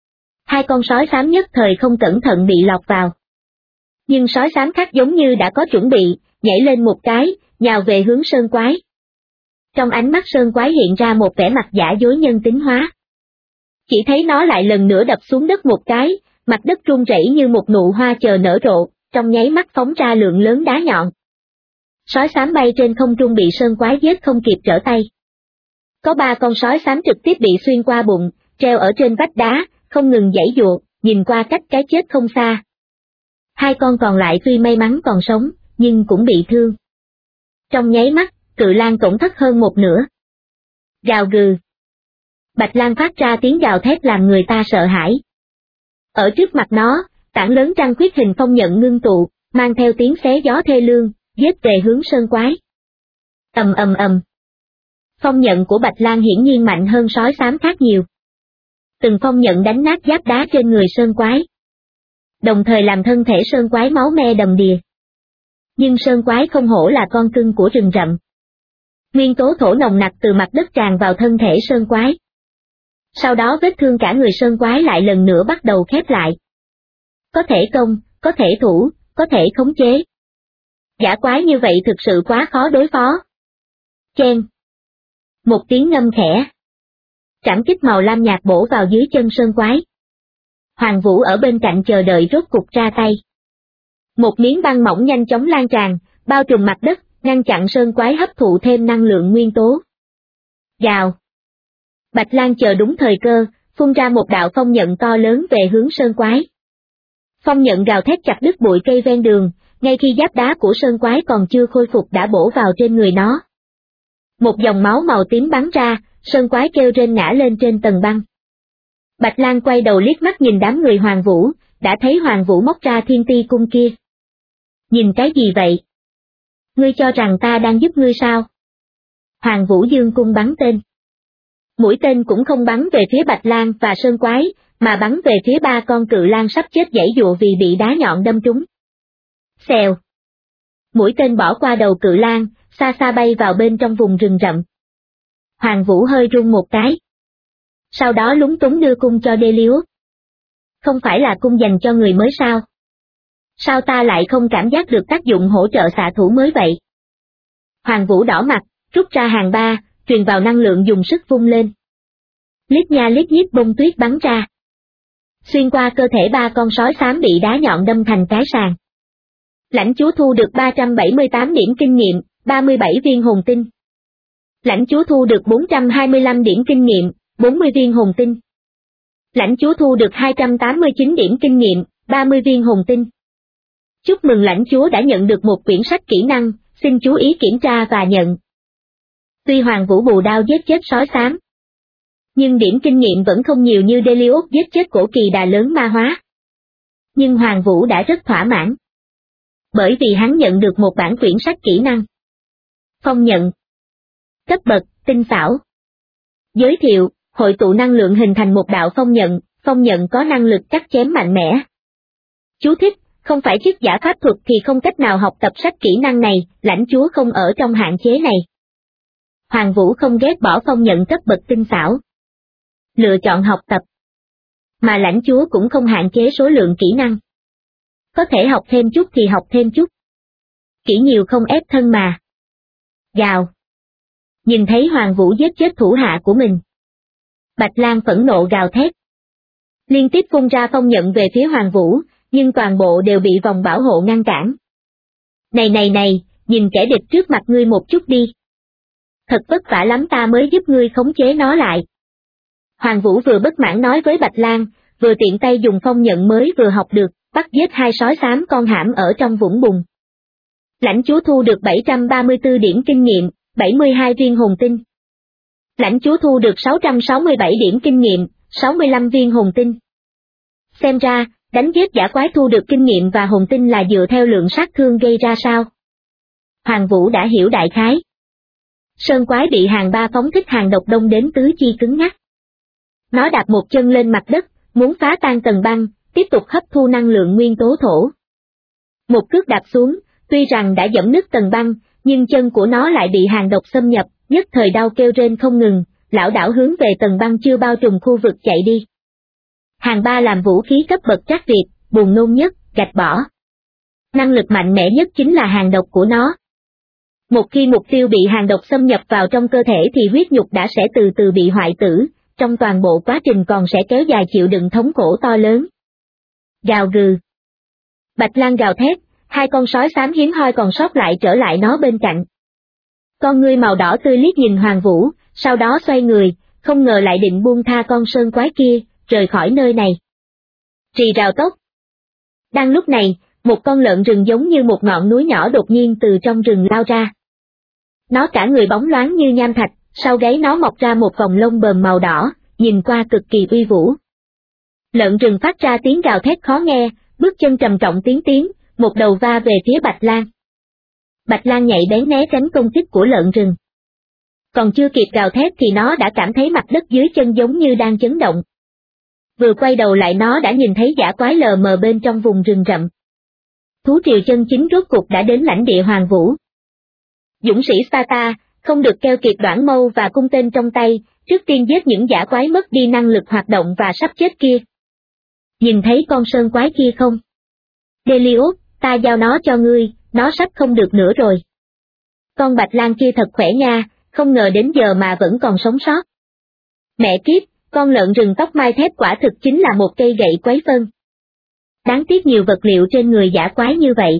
2 con sói xám nhất thời không cẩn thận bị lọt vào. Nhưng sói xám khác giống như đã có chuẩn bị, nhảy lên một cái, nhào về hướng sơn quái. Trong ánh mắt sơn quái hiện ra một vẻ mặt giả dối nhân tính hóa. Chỉ thấy nó lại lần nữa đập xuống đất một cái, mặt đất rung rẩy như một nụ hoa chờ nở rộ, trong nháy mắt phóng ra lượng lớn đá nhọn. Sói xám bay trên không trung bị sơn quái giết không kịp trở tay. Có 3 con sói xám trực tiếp bị xuyên qua bụng, treo ở trên vách đá, không ngừng giãy giụa, nhìn qua cách cái chết không xa. 2 con còn lại tuy may mắn còn sống, nhưng cũng bị thương. Trong nháy mắt, cự lang tổn thất hơn một nửa. Gào gừ. Bạch lang phát ra tiếng gào thét làm người ta sợ hãi. Ở trước mặt nó, tảng lớn trăng khuyết hình phong nhận ngưng tụ, mang theo tiếng xé gió thê lương, giết về hướng sơn quái. Ầm ầm ầm. Phong nhận của bạch lang hiển nhiên mạnh hơn sói xám khác nhiều. Từng phong nhận đánh nát giáp đá trên người sơn quái. Đồng thời làm thân thể sơn quái máu me đầm đìa. Nhưng sơn quái không hổ là con cưng của rừng rậm. Nguyên tố thổ nồng nặc từ mặt đất tràn vào thân thể sơn quái. Sau đó vết thương cả người sơn quái lại lần nữa bắt đầu khép lại. Có thể công, có thể thủ, có thể khống chế. Dã quái như vậy thực sự quá khó đối phó. Chen. Một tiếng ngâm khẽ. Trảm kích màu lam nhạt bổ vào dưới chân sơn quái. Hoàng Vũ ở bên cạnh chờ đợi rốt cục ra tay. Một miếng băng mỏng nhanh chóng lan tràn, bao trùm mặt đất, ngăn chặn sơn quái hấp thụ thêm năng lượng nguyên tố. Gào. Bạch Lang chờ đúng thời cơ, phun ra một đạo phong nhận to lớn về hướng sơn quái. Phong nhận gào thét chặt đứt bụi cây ven đường, ngay khi giáp đá của sơn quái còn chưa khôi phục đã bổ vào trên người nó. Một dòng máu màu tím bắn ra, sơn quái kêu rên ngã lên trên tầng băng. Bạch Lang quay đầu liếc mắt nhìn đám người Hoàng Vũ, đã thấy Hoàng Vũ móc ra thiên ti cung kia. Nhìn cái gì vậy? Ngươi cho rằng ta đang giúp ngươi sao? Hoàng Vũ dương cung bắn tên. Mũi tên cũng không bắn về phía Bạch Lang và sơn quái, mà bắn về phía ba con cự lang sắp chết giãy giụa vì bị đá nhọn đâm trúng. Xèo. Mũi tên bỏ qua đầu cự lang, xa xa bay vào bên trong vùng rừng rậm. Hoàng Vũ hơi run một cái. Sau đó lúng túng đưa cung cho Delius. Không phải là cung dành cho người mới sao? Sao ta lại không cảm giác được tác dụng hỗ trợ xạ thủ mới vậy? Hoàng Vũ đỏ mặt, rút ra hàng ba, truyền vào năng lượng dùng sức vung lên. Lít nha lít nhít bông tuyết bắn ra. Xuyên qua cơ thể ba con sói xám bị đá nhọn đâm thành cái sàng. Lãnh chúa thu được 378 điểm kinh nghiệm, 37 viên hồn tinh. Lãnh chúa thu được 425 điểm kinh nghiệm, 40 viên hồn tinh. Lãnh chúa thu được 289 điểm kinh nghiệm, 30 viên hồn tinh. Chúc mừng lãnh chúa đã nhận được một quyển sách kỹ năng, xin chú ý kiểm tra và nhận. Tuy Hoàng Vũ bù đao giết chết sói xám, nhưng điểm kinh nghiệm vẫn không nhiều như Delius giết chết cổ kỳ đà lớn ma hóa. Nhưng Hoàng Vũ đã rất thỏa mãn. Bởi vì hắn nhận được một bản quyển sách kỹ năng. Phong nhận. Cấp bậc, tinh xảo. Giới thiệu, hội tụ năng lượng hình thành một đạo phong nhận có năng lực cắt chém mạnh mẽ. Chú thích, không phải chức giả pháp thuật thì không cách nào học tập sách kỹ năng này, lãnh chúa không ở trong hạn chế này. Hoàng Vũ không ghét bỏ phong nhận cấp bậc tinh xảo. Lựa chọn học tập. Mà lãnh chúa cũng không hạn chế số lượng kỹ năng. Có thể học thêm chút thì học thêm chút. Kỹ nhiều không ép thân mà. Gào. Nhìn thấy Hoàng Vũ giết chết thủ hạ của mình. Bạch Lang phẫn nộ gào thét. Liên tiếp phun ra phong nhận về phía Hoàng Vũ, nhưng toàn bộ đều bị vòng bảo hộ ngăn cản. Này, nhìn kẻ địch trước mặt ngươi một chút đi. Thật vất vả lắm ta mới giúp ngươi khống chế nó lại. Hoàng Vũ vừa bất mãn nói với Bạch Lang, vừa tiện tay dùng phong nhận mới vừa học được, bắt giết hai sói xám con hãm ở trong vũng bùn. Lãnh chúa thu được 734 điểm kinh nghiệm, 72 viên hồn tinh. Lãnh chúa thu được 667 điểm kinh nghiệm, 65 viên hồn tinh. Xem ra, đánh giết dã quái thu được kinh nghiệm và hồn tinh là dựa theo lượng sát thương gây ra sao? Hoàng Vũ đã hiểu đại khái. Sơn quái bị hàng ba phóng thích hàng độc đông đến tứ chi cứng ngắc. Nó đạp một chân lên mặt đất, muốn phá tan tầng băng, tiếp tục hấp thu năng lượng nguyên tố thổ. Một cước đạp xuống, tuy rằng đã giẫm nứt tầng băng, nhưng chân của nó lại bị hàng độc xâm nhập, nhất thời đau kêu rên không ngừng, lảo đảo hướng về tầng băng chưa bao trùm khu vực chạy đi. Hàng ba làm vũ khí cấp bậc trắc việt, buồn nôn nhất, gạch bỏ. Năng lực mạnh mẽ nhất chính là hàng độc của nó. Một khi mục tiêu bị hàng độc xâm nhập vào trong cơ thể thì huyết nhục đã sẽ từ từ bị hoại tử, trong toàn bộ quá trình còn sẽ kéo dài chịu đựng thống khổ to lớn. Gào gừ. Bạch Lang gào thét, hai con sói xám hiếm hoi còn sót lại trở lại nó bên cạnh. Con ngươi màu đỏ tươi liếc nhìn Hoàng Vũ, sau đó xoay người, không ngờ lại định buông tha con sơn quái kia, rời khỏi nơi này. Rì rào tốc. Đang lúc này, một con lợn rừng giống như một ngọn núi nhỏ đột nhiên từ trong rừng lao ra. Nó cả người bóng loáng như nham thạch, sau gáy nó mọc ra một vòng lông bờm màu đỏ, nhìn qua cực kỳ uy vũ. Lợn rừng phát ra tiếng gào thét khó nghe, bước chân trầm trọng tiến, một đầu va về phía Bạch Lang. Bạch Lang nhạy bén né tránh công kích của lợn rừng. Còn chưa kịp gào thét thì nó đã cảm thấy mặt đất dưới chân giống như đang chấn động. Vừa quay đầu lại nó đã nhìn thấy dã quái lờ mờ bên trong vùng rừng rậm. Thú triều chân chính rốt cục đã đến lãnh địa Hoàng Vũ. Dũng sĩ Sparta, không được keo kiệt đoản mâu và cung tên trong tay, trước tiên giết những dã quái mất đi năng lực hoạt động và sắp chết kia. Nhìn thấy con sơn quái kia không? Delius, ta giao nó cho ngươi, nó sắp không được nữa rồi. Con bạch lang kia thật khỏe nha, không ngờ đến giờ mà vẫn còn sống sót. Mẹ kiếp, con lợn rừng tóc mai thép quả thực chính là một cây gậy quấy phân. Đáng tiếc nhiều vật liệu trên người dã quái như vậy.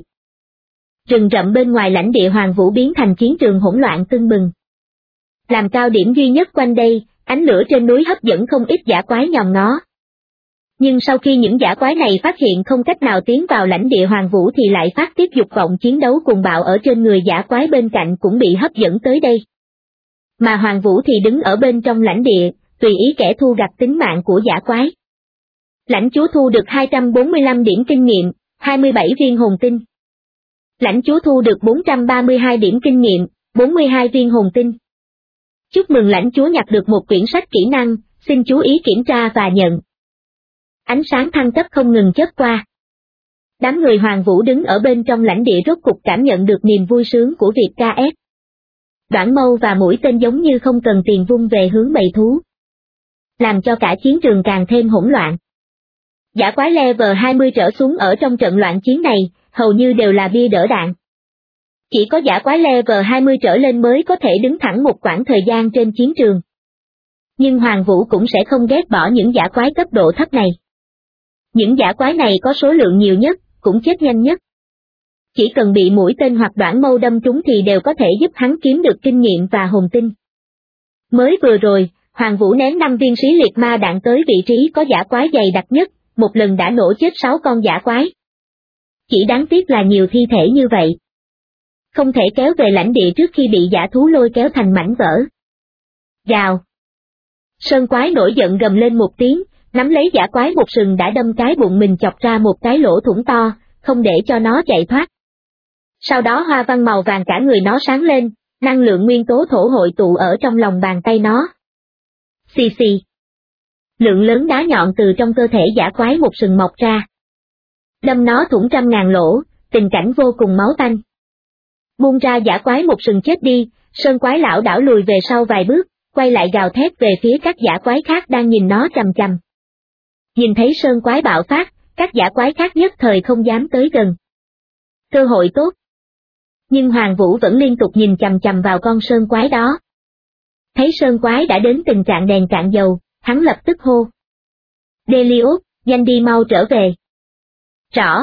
Rừng rậm bên ngoài lãnh địa Hoàng Vũ biến thành chiến trường hỗn loạn tưng bừng. Làm cao điểm duy nhất quanh đây, ánh lửa trên núi hấp dẫn không ít dã quái nhòm ngó. Nhưng sau khi những dã quái này phát hiện không cách nào tiến vào lãnh địa Hoàng Vũ thì lại phát tiết dục vọng chiến đấu cuồng bạo ở trên người dã quái bên cạnh cũng bị hấp dẫn tới đây. Mà Hoàng Vũ thì đứng ở bên trong lãnh địa, tùy ý kẻ thu gặt tính mạng của dã quái. Lãnh chúa thu được 245 điểm kinh nghiệm, 27 viên hồn tinh. Lãnh chúa thu được 432 điểm kinh nghiệm, 42 viên hồn tinh. Chúc mừng lãnh chúa nhặt được một quyển sách kỹ năng, xin chú ý kiểm tra và nhận. Ánh sáng thăng cấp không ngừng chớp qua. Đám người Hoàng Vũ đứng ở bên trong lãnh địa rốt cục cảm nhận được niềm vui sướng của việc KS. Đoản mâu và mũi tên giống như không cần tiền vung về hướng bầy thú, làm cho cả chiến trường càng thêm hỗn loạn. Dã quái level 20 trở xuống ở trong trận loạn chiến này, hầu như đều là bia đỡ đạn. Chỉ có dã quái level 20 trở lên mới có thể đứng thẳng một quãng thời gian trên chiến trường. Nhưng Hoàng Vũ cũng sẽ không ghét bỏ những dã quái cấp độ thấp này. Những dã quái này có số lượng nhiều nhất, cũng chết nhanh nhất. Chỉ cần bị mũi tên hoặc đoản mâu đâm trúng thì đều có thể giúp hắn kiếm được kinh nghiệm và hồn tinh. Mới vừa rồi, Hoàng Vũ ném 5 viên xí liệt ma đạn tới vị trí có dã quái dày đặc nhất, một lần đã nổ chết 6 con dã quái. Chỉ đáng tiếc là nhiều thi thể như vậy. Không thể kéo về lãnh địa trước khi bị dã thú lôi kéo thành mảnh vỡ. Gào. Sơn quái nổi giận gầm lên một tiếng, nắm lấy dã quái một sừng đã đâm cái bụng mình chọc ra một cái lỗ thủng to, không để cho nó chạy thoát. Sau đó hoa văn màu vàng cả người nó sáng lên, năng lượng nguyên tố thổ hội tụ ở trong lòng bàn tay nó. Xì xì. Lượng lớn đá nhọn từ trong cơ thể dã quái một sừng mọc ra. Đâm nó thủng trăm ngàn lỗ, tình cảnh vô cùng máu tanh. Buông ra dã quái một sừng chết đi, sơn quái lão đảo lùi về sau vài bước, quay lại gào thét về phía các dã quái khác đang nhìn nó chằm chằm. Nhìn thấy sơn quái bạo phát, các dã quái khác nhất thời không dám tới gần. Cơ hội tốt. Nhưng Hoàng Vũ vẫn liên tục nhìn chằm chằm vào con sơn quái đó. Thấy sơn quái đã đến tình trạng đèn cạn dầu, hắn lập tức hô. Delius, nhanh đi mau trở về. Rõ.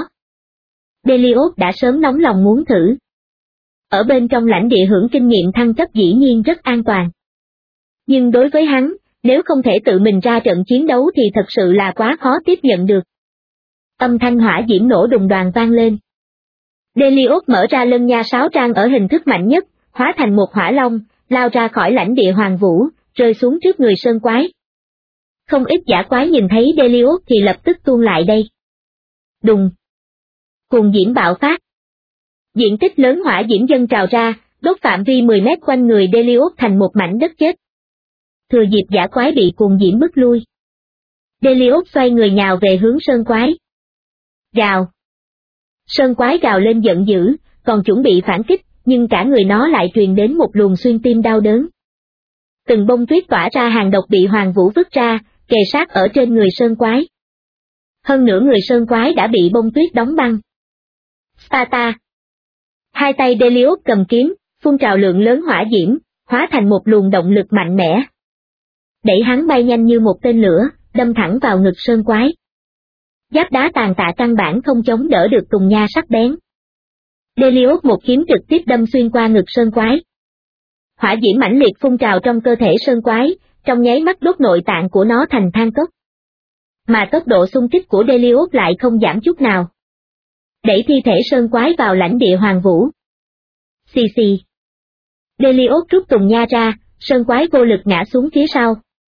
Delius đã sớm nóng lòng muốn thử. Ở bên trong lãnh địa hưởng kinh nghiệm thăng cấp dĩ nhiên rất an toàn. Nhưng đối với hắn, nếu không thể tự mình ra trận chiến đấu thì thật sự là quá khó tiếp nhận được. Âm thanh hỏa diễm nổ đùng đoàng vang lên. Delius mở ra lân nha sáo trang ở hình thức mạnh nhất, hóa thành một hỏa long, lao ra khỏi lãnh địa Hoàng Vũ, rơi xuống trước người sơn quái. Không ít dã quái nhìn thấy Delius thì lập tức tuôn lại đây. Đùng. Cuồng diễm bạo phát. Diện tích lớn hỏa diễm dâng trào ra, đốt phạm vi 10 mét quanh người Delius thành một mảnh đất chết. Thừa dịp dã quái bị cuồng diễm bức lui. Delius xoay người nhào về hướng sơn quái. Gào. Sơn quái gào lên giận dữ, còn chuẩn bị phản kích, nhưng cả người nó lại truyền đến một luồng xuyên tim đau đớn. Từng bông tuyết tỏa ra hàng độc bị Hoàng Vũ vứt ra, kề sát ở trên người sơn quái. Hơn nửa người sơn quái đã bị bông tuyết đóng băng. Sparta. Hai tay Delius cầm kiếm, phun trào lượng lớn hỏa diễm, hóa thành một luồng động lực mạnh mẽ. Đẩy hắn bay nhanh như một tên lửa, đâm thẳng vào ngực sơn quái. Giáp đá tàn tạ căn bản không chống đỡ được tùng nha sắc bén. Delius một kiếm trực tiếp đâm xuyên qua ngực sơn quái. Hỏa diễm mãnh liệt phun trào trong cơ thể sơn quái, trong nháy mắt đốt nội tạng của nó thành than cốc. Mà tốc độ xung kích của Delius lại không giảm chút nào. Đẩy thi thể sơn quái vào lãnh địa Hoàng Vũ. Xì xì. Delius rút tùng nha ra, sơn quái vô lực ngã xuống phía sau.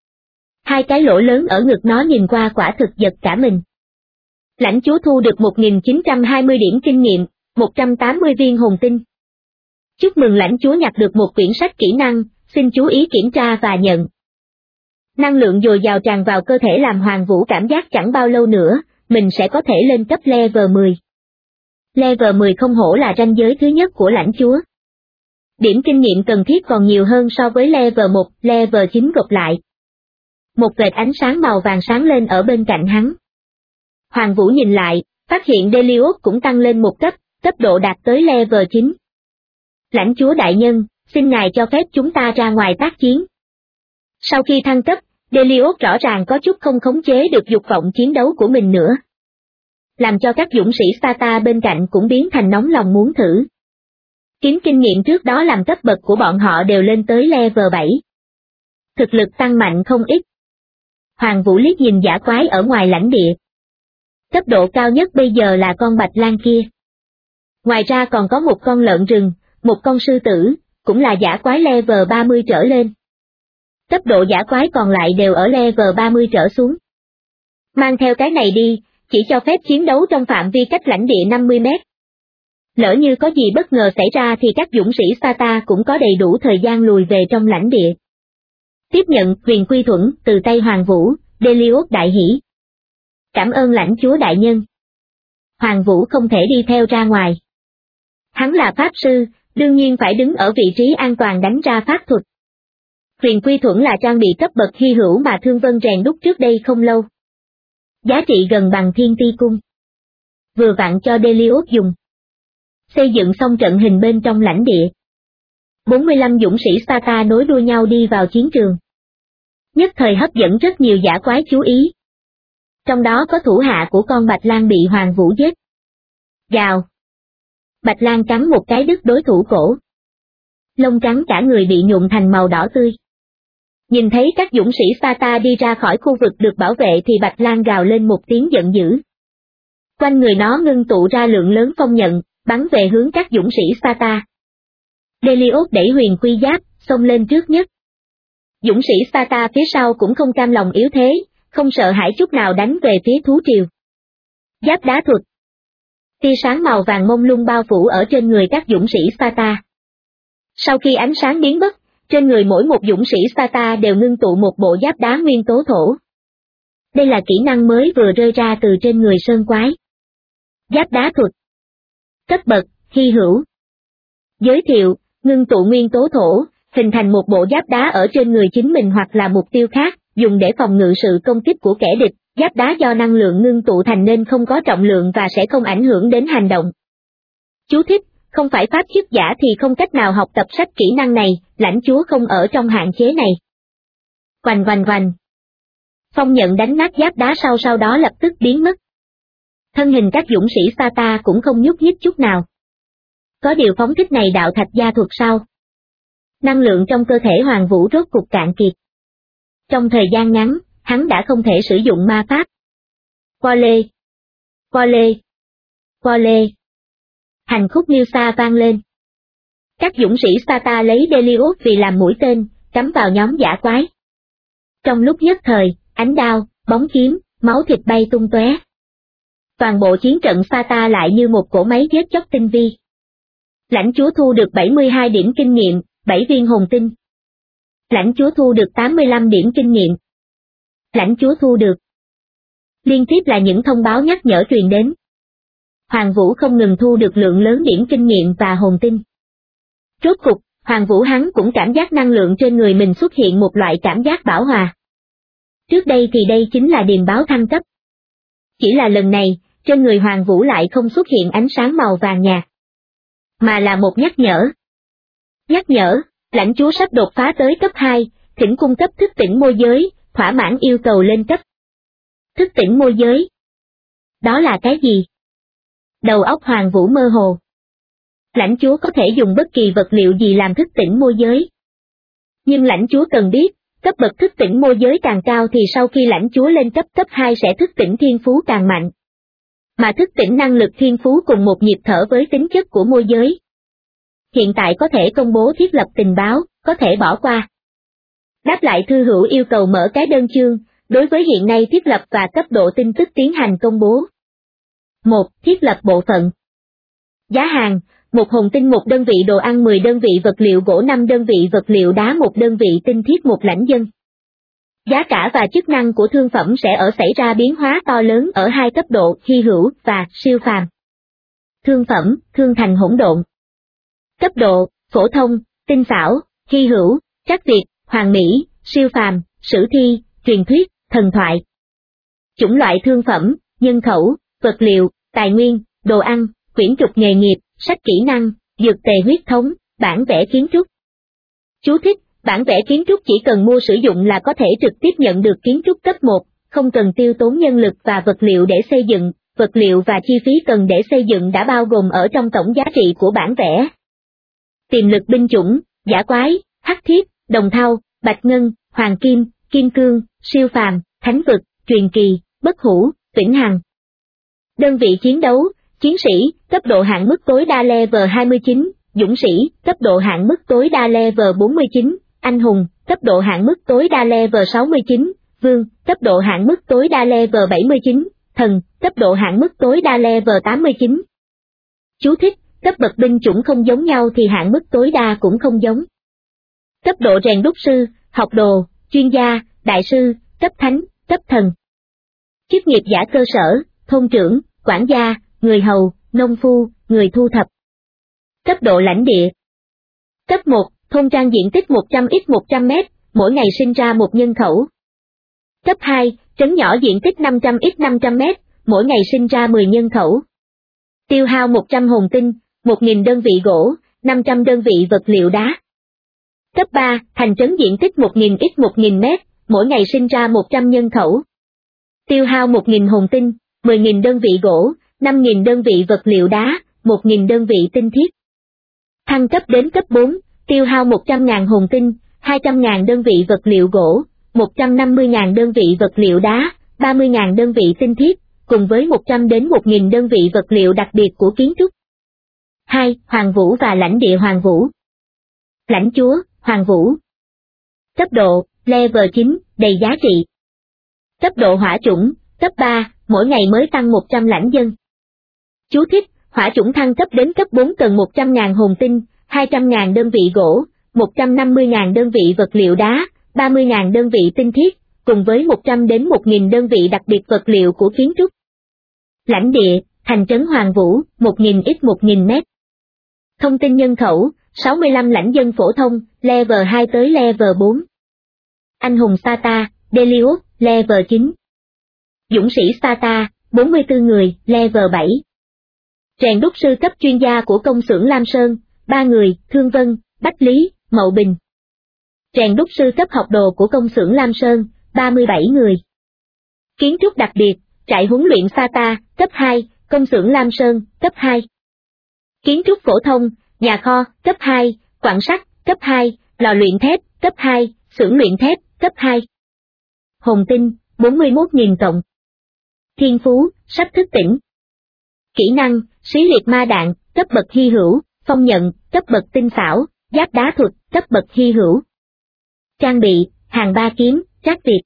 Hai cái lỗ lớn ở ngực nó nhìn qua quả thực giật cả mình. Lãnh chúa thu được 1920 điểm kinh nghiệm, 180 viên hồn tinh. Chúc mừng lãnh chúa nhặt được một quyển sách kỹ năng, xin chú ý kiểm tra và nhận. Năng lượng dồi dào tràn vào cơ thể làm Hoàng Vũ cảm giác chẳng bao lâu nữa, mình sẽ có thể lên cấp level 10. Level 10 không hổ là ranh giới thứ nhất của lãnh chúa. Điểm kinh nghiệm cần thiết còn nhiều hơn so với level 1, level 9 gộp lại. Một vệt ánh sáng màu vàng sáng lên ở bên cạnh hắn. Hoàng Vũ nhìn lại, phát hiện Delius cũng tăng lên một cấp độ đạt tới level 9. Lãnh chúa đại nhân, xin ngài cho phép chúng ta ra ngoài tác chiến. Sau khi thăng cấp, Delius rõ ràng có chút không khống chế được dục vọng chiến đấu của mình nữa. Làm cho các dũng sĩ Sparta bên cạnh cũng biến thành nóng lòng muốn thử. Kiếm kinh nghiệm trước đó làm cấp bậc của bọn họ đều lên tới level 7. Thực lực tăng mạnh không ít. Hoàng Vũ liếc nhìn dã quái ở ngoài lãnh địa. Cấp độ cao nhất bây giờ là con bạch lang kia. Ngoài ra còn có một con lợn rừng, một con sư tử, cũng là dã quái level 30 trở lên. Cấp độ dã quái còn lại đều ở level 30 trở xuống. Mang theo cái này đi, chỉ cho phép chiến đấu trong phạm vi cách lãnh địa 50 mét. Lỡ như có gì bất ngờ xảy ra thì các dũng sĩ Sparta cũng có đầy đủ thời gian lùi về trong lãnh địa. Tiếp nhận quyền quy thuẫn từ tay Hoàng Vũ, Delius đại hỉ. Cảm ơn lãnh chúa đại nhân. Hoàng Vũ không thể đi theo ra ngoài. Hắn là pháp sư, đương nhiên phải đứng ở vị trí an toàn đánh ra pháp thuật. Quyền quy thuẫn là trang bị cấp bậc hy hữu mà Thương Vân rèn đúc trước đây không lâu. Giá trị gần bằng thiên ti cung. Vừa vặn cho Delius dùng. Xây dựng xong trận hình bên trong lãnh địa. 45 dũng sĩ Sparta nối đuôi nhau đi vào chiến trường. Nhất thời hấp dẫn rất nhiều dã quái chú ý. Trong đó có thủ hạ của con bạch lang bị Hoàng Vũ giết. Gào. Bạch lang cắn một cái đứt đối thủ cổ. Lông trắng cả người bị nhuộm thành màu đỏ tươi. Nhìn thấy các dũng sĩ Sparta đi ra khỏi khu vực được bảo vệ thì bạch lang gào lên một tiếng giận dữ. Quanh người nó ngưng tụ ra lượng lớn phong nhận, bắn về hướng các dũng sĩ Sparta. Delius đẩy huyền quy giáp, xông lên trước nhất. Dũng sĩ Sparta phía sau cũng không cam lòng yếu thế, không sợ hãi chút nào đánh về phía thú triều. Giáp đá thuật. Tia sáng màu vàng mông lung bao phủ ở trên người các dũng sĩ Sparta. Sau khi ánh sáng biến mất, trên người mỗi một dũng sĩ Sparta đều ngưng tụ một bộ giáp đá nguyên tố thổ. Đây là kỹ năng mới vừa rơi ra từ trên người sơn quái. Giáp đá thuật. Cấp bậc, hy hữu. Giới thiệu, ngưng tụ nguyên tố thổ, hình thành một bộ giáp đá ở trên người chính mình hoặc là mục tiêu khác, dùng để phòng ngự sự công kích của kẻ địch. Giáp đá do năng lượng ngưng tụ thành nên không có trọng lượng và sẽ không ảnh hưởng đến hành động. Chú thích, không phải pháp chức giả thì không cách nào học tập sách kỹ năng này, lãnh chúa không ở trong hạn chế này. Oành oành oành. Phong nhận đánh nát giáp đá sau đó lập tức biến mất. Thân hình các dũng sĩ Sparta cũng không nhúc nhích chút nào. Có điều phóng thích này đạo thạch gia thuật sao? Năng lượng trong cơ thể Hoàng Vũ rốt cục cạn kiệt. Trong thời gian ngắn, hắn đã không thể sử dụng ma pháp. Qua lê. Qua lê. Qua lê. Hành khúc miêu sa vang lên. Các dũng sĩ Sparta lấy Delius vì làm mũi tên, cắm vào nhóm dã quái. Trong lúc nhất thời, ánh đao, bóng kiếm, máu thịt bay tung tóe. Toàn bộ chiến trận Sparta lại như một cỗ máy giết chóc tinh vi. Lãnh chúa thu được 72 điểm kinh nghiệm, 7 viên hồn tinh. Lãnh chúa thu được 85 điểm kinh nghiệm. Lãnh chúa thu được. Liên tiếp là những thông báo nhắc nhở truyền đến. Hoàng Vũ không ngừng thu được lượng lớn điểm kinh nghiệm và hồn tinh. Rốt cục, Hoàng Vũ hắn cũng cảm giác năng lượng trên người mình xuất hiện một loại cảm giác bảo hòa. Trước đây thì đây chính là điềm báo thăng cấp. Chỉ là lần này, trên người Hoàng Vũ lại không xuất hiện ánh sáng màu vàng nhạt, mà là một nhắc nhở. Nhắc nhở, lãnh chúa sắp đột phá tới cấp 2, thỉnh cung cấp thức tỉnh môi giới, thỏa mãn yêu cầu lên cấp. Thức tỉnh môi giới. Đó là cái gì? Đầu óc Hoàng Vũ mơ hồ. Lãnh chúa có thể dùng bất kỳ vật liệu gì làm thức tỉnh môi giới. Nhưng lãnh chúa cần biết, cấp bậc thức tỉnh môi giới càng cao thì sau khi lãnh chúa lên cấp 2 sẽ thức tỉnh thiên phú càng mạnh. Mà thức tỉnh năng lực thiên phú cùng một nhịp thở với tính chất của môi giới. Hiện tại có thể công bố thiết lập tình báo, có thể bỏ qua. Đáp lại thư hữu yêu cầu mở cái đơn chương, đối với hiện nay thiết lập và cấp độ tin tức tiến hành công bố. 1. Thiết lập bộ phận. Giá hàng, 1 hồn tinh 1 đơn vị đồ ăn 10 đơn vị vật liệu gỗ 5 đơn vị vật liệu đá 1 đơn vị tinh thiết 1 lãnh dân. Giá cả và chức năng của thương phẩm sẽ xảy ra biến hóa to lớn ở 2 cấp độ hy hữu và siêu phàm. thương phẩm, thương thành hỗn độn. Cấp độ, phổ thông, tinh xảo, hy hữu, trắc việt, hoàn mỹ, siêu phàm, sử thi, truyền thuyết, thần thoại. Chủng loại thương phẩm, nhân khẩu, vật liệu, tài nguyên, đồ ăn, quyển trục nghề nghiệp, sách kỹ năng, dược tề huyết thống, bản vẽ kiến trúc. Chú thích, bản vẽ kiến trúc chỉ cần mua sử dụng là có thể trực tiếp nhận được kiến trúc cấp 1, không cần tiêu tốn nhân lực và vật liệu để xây dựng, vật liệu và chi phí cần để xây dựng đã bao gồm ở trong tổng giá trị của bản vẽ. Tiềm lực binh chủng, giả quái, hắc thiết, đồng thau, bạch ngân, hoàng kim, kim cương, siêu phàm, thánh vực, truyền kỳ, bất hủ, vĩnh hằng. Đơn vị chiến đấu, chiến sĩ, cấp độ hạn mức tối đa level 29, dũng sĩ, cấp độ hạn mức tối đa level 49, anh hùng, cấp độ hạn mức tối đa level 69, vương, cấp độ hạn mức tối đa level 79, thần, cấp độ hạn mức tối đa level 89. Chú thích, cấp bậc binh chủng không giống nhau thì hạn mức tối đa cũng không giống. Cấp độ rèn đúc sư, học đồ, chuyên gia, đại sư, cấp thánh, cấp thần. Chức nghiệp giả cơ sở, thôn trưởng, quản gia, người hầu, nông phu, người thu thập. Cấp độ lãnh địa. Cấp 1, thôn trang diện tích 100x100m, mỗi ngày sinh ra một nhân khẩu. Cấp 2, trấn nhỏ diện tích 500x500m, mỗi ngày sinh ra 10 nhân khẩu. Tiêu hao 100 hồn tinh, 1000 đơn vị gỗ, 500 đơn vị vật liệu đá. Cấp 3, thành trấn diện tích 1000x1000m, mỗi ngày sinh ra 100 nhân khẩu. Tiêu hao 1000 hồn tinh, 10.000 đơn vị gỗ, 5.000 đơn vị vật liệu đá, 1.000 đơn vị tinh thiết. Thăng cấp đến cấp 4, tiêu hao 100.000 hồn tinh, 200.000 đơn vị vật liệu gỗ, 150.000 đơn vị vật liệu đá, 30.000 đơn vị tinh thiết, cùng với 100 đến 1.000 đơn vị vật liệu đặc biệt của kiến trúc. 2. Hoàng vũ và lãnh địa Hoàng vũ. Lãnh chúa, Hoàng vũ. Cấp độ, level 9, đầy giá trị. Cấp độ hỏa chủng, cấp 3, mỗi ngày mới tăng 100 lãnh dân. Chú thích, hỏa chủng thăng cấp đến cấp 4 cần 100.000 hồn tinh, 200.000 đơn vị gỗ, 150.000 đơn vị vật liệu đá, 30.000 đơn vị tinh thiết, cùng với 100 đến 1.000 đơn vị đặc biệt vật liệu của kiến trúc. Lãnh địa, thành trấn Hoàng Vũ, 1.000x1000m. Thông tin nhân khẩu, 65 lãnh dân phổ thông, level 2 tới level 4. Anh hùng Sata, Delius, level 9. Dũng sĩ Sata, 44 người, level 7. Rèn đúc sư cấp chuyên gia của công xưởng Lam Sơn, 3 người, Thương Vân, Bách Lý, Mậu Bình. Rèn đúc sư cấp học đồ của công xưởng Lam Sơn, 37 người. Kiến trúc đặc biệt, trại huấn luyện Sata, cấp 2, công xưởng Lam Sơn, cấp 2. Kiến trúc phổ thông, nhà kho, cấp 2, quặng sắt, cấp 2, lò luyện thép, cấp 2, xưởng luyện thép, cấp 2. Hồn tinh, 41.000 cộng. Thiên phú, sắp thức tỉnh. Kỹ năng, xí liệt ma đạn, cấp bậc hy hữu, phong nhận, cấp bậc tinh xảo, giáp đá thuật, cấp bậc hy hữu. Trang bị, hàng ba kiếm, trác việt.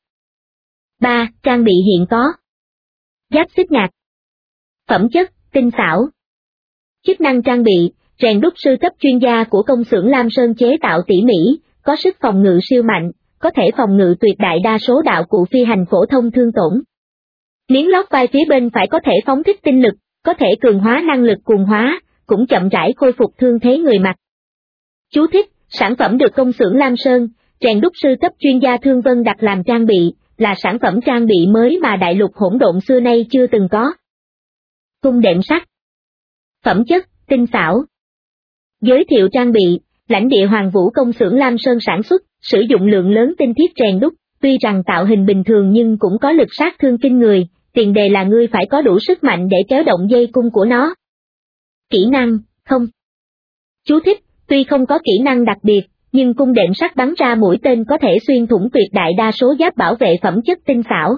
3. Trang bị hiện có. Giáp xích ngạc. Phẩm chất, tinh xảo. Chức năng trang bị, rèn đúc sư cấp chuyên gia của công xưởng Lam Sơn chế tạo tỉ mỉ, có sức phòng ngự siêu mạnh, có thể phòng ngự tuyệt đại đa số đạo cụ phi hành phổ thông thương tổn. Miếng lót vai phía bên phải có thể phóng thích tinh lực, có thể cường hóa năng lực cuồng hóa, cũng chậm rãi khôi phục thương thế người mặc. Chú thích, sản phẩm được công xưởng Lam Sơn, rèn đúc sư cấp chuyên gia Thương Vân đặt làm trang bị, là sản phẩm trang bị mới mà đại lục hỗn độn xưa nay chưa từng có. Cung đệm sắt. Phẩm chất, tinh xảo. Giới thiệu trang bị, lãnh địa Hoàng Vũ công xưởng Lam Sơn sản xuất, sử dụng lượng lớn tinh thiết rèn đúc, tuy rằng tạo hình bình thường nhưng cũng có lực sát thương kinh người, tiền đề là ngươi phải có đủ sức mạnh để kéo động dây cung của nó. Kỹ năng, không. Chú thích, tuy không có kỹ năng đặc biệt, nhưng cung đệm sắt bắn ra mũi tên có thể xuyên thủng tuyệt đại đa số giáp bảo vệ phẩm chất tinh xảo.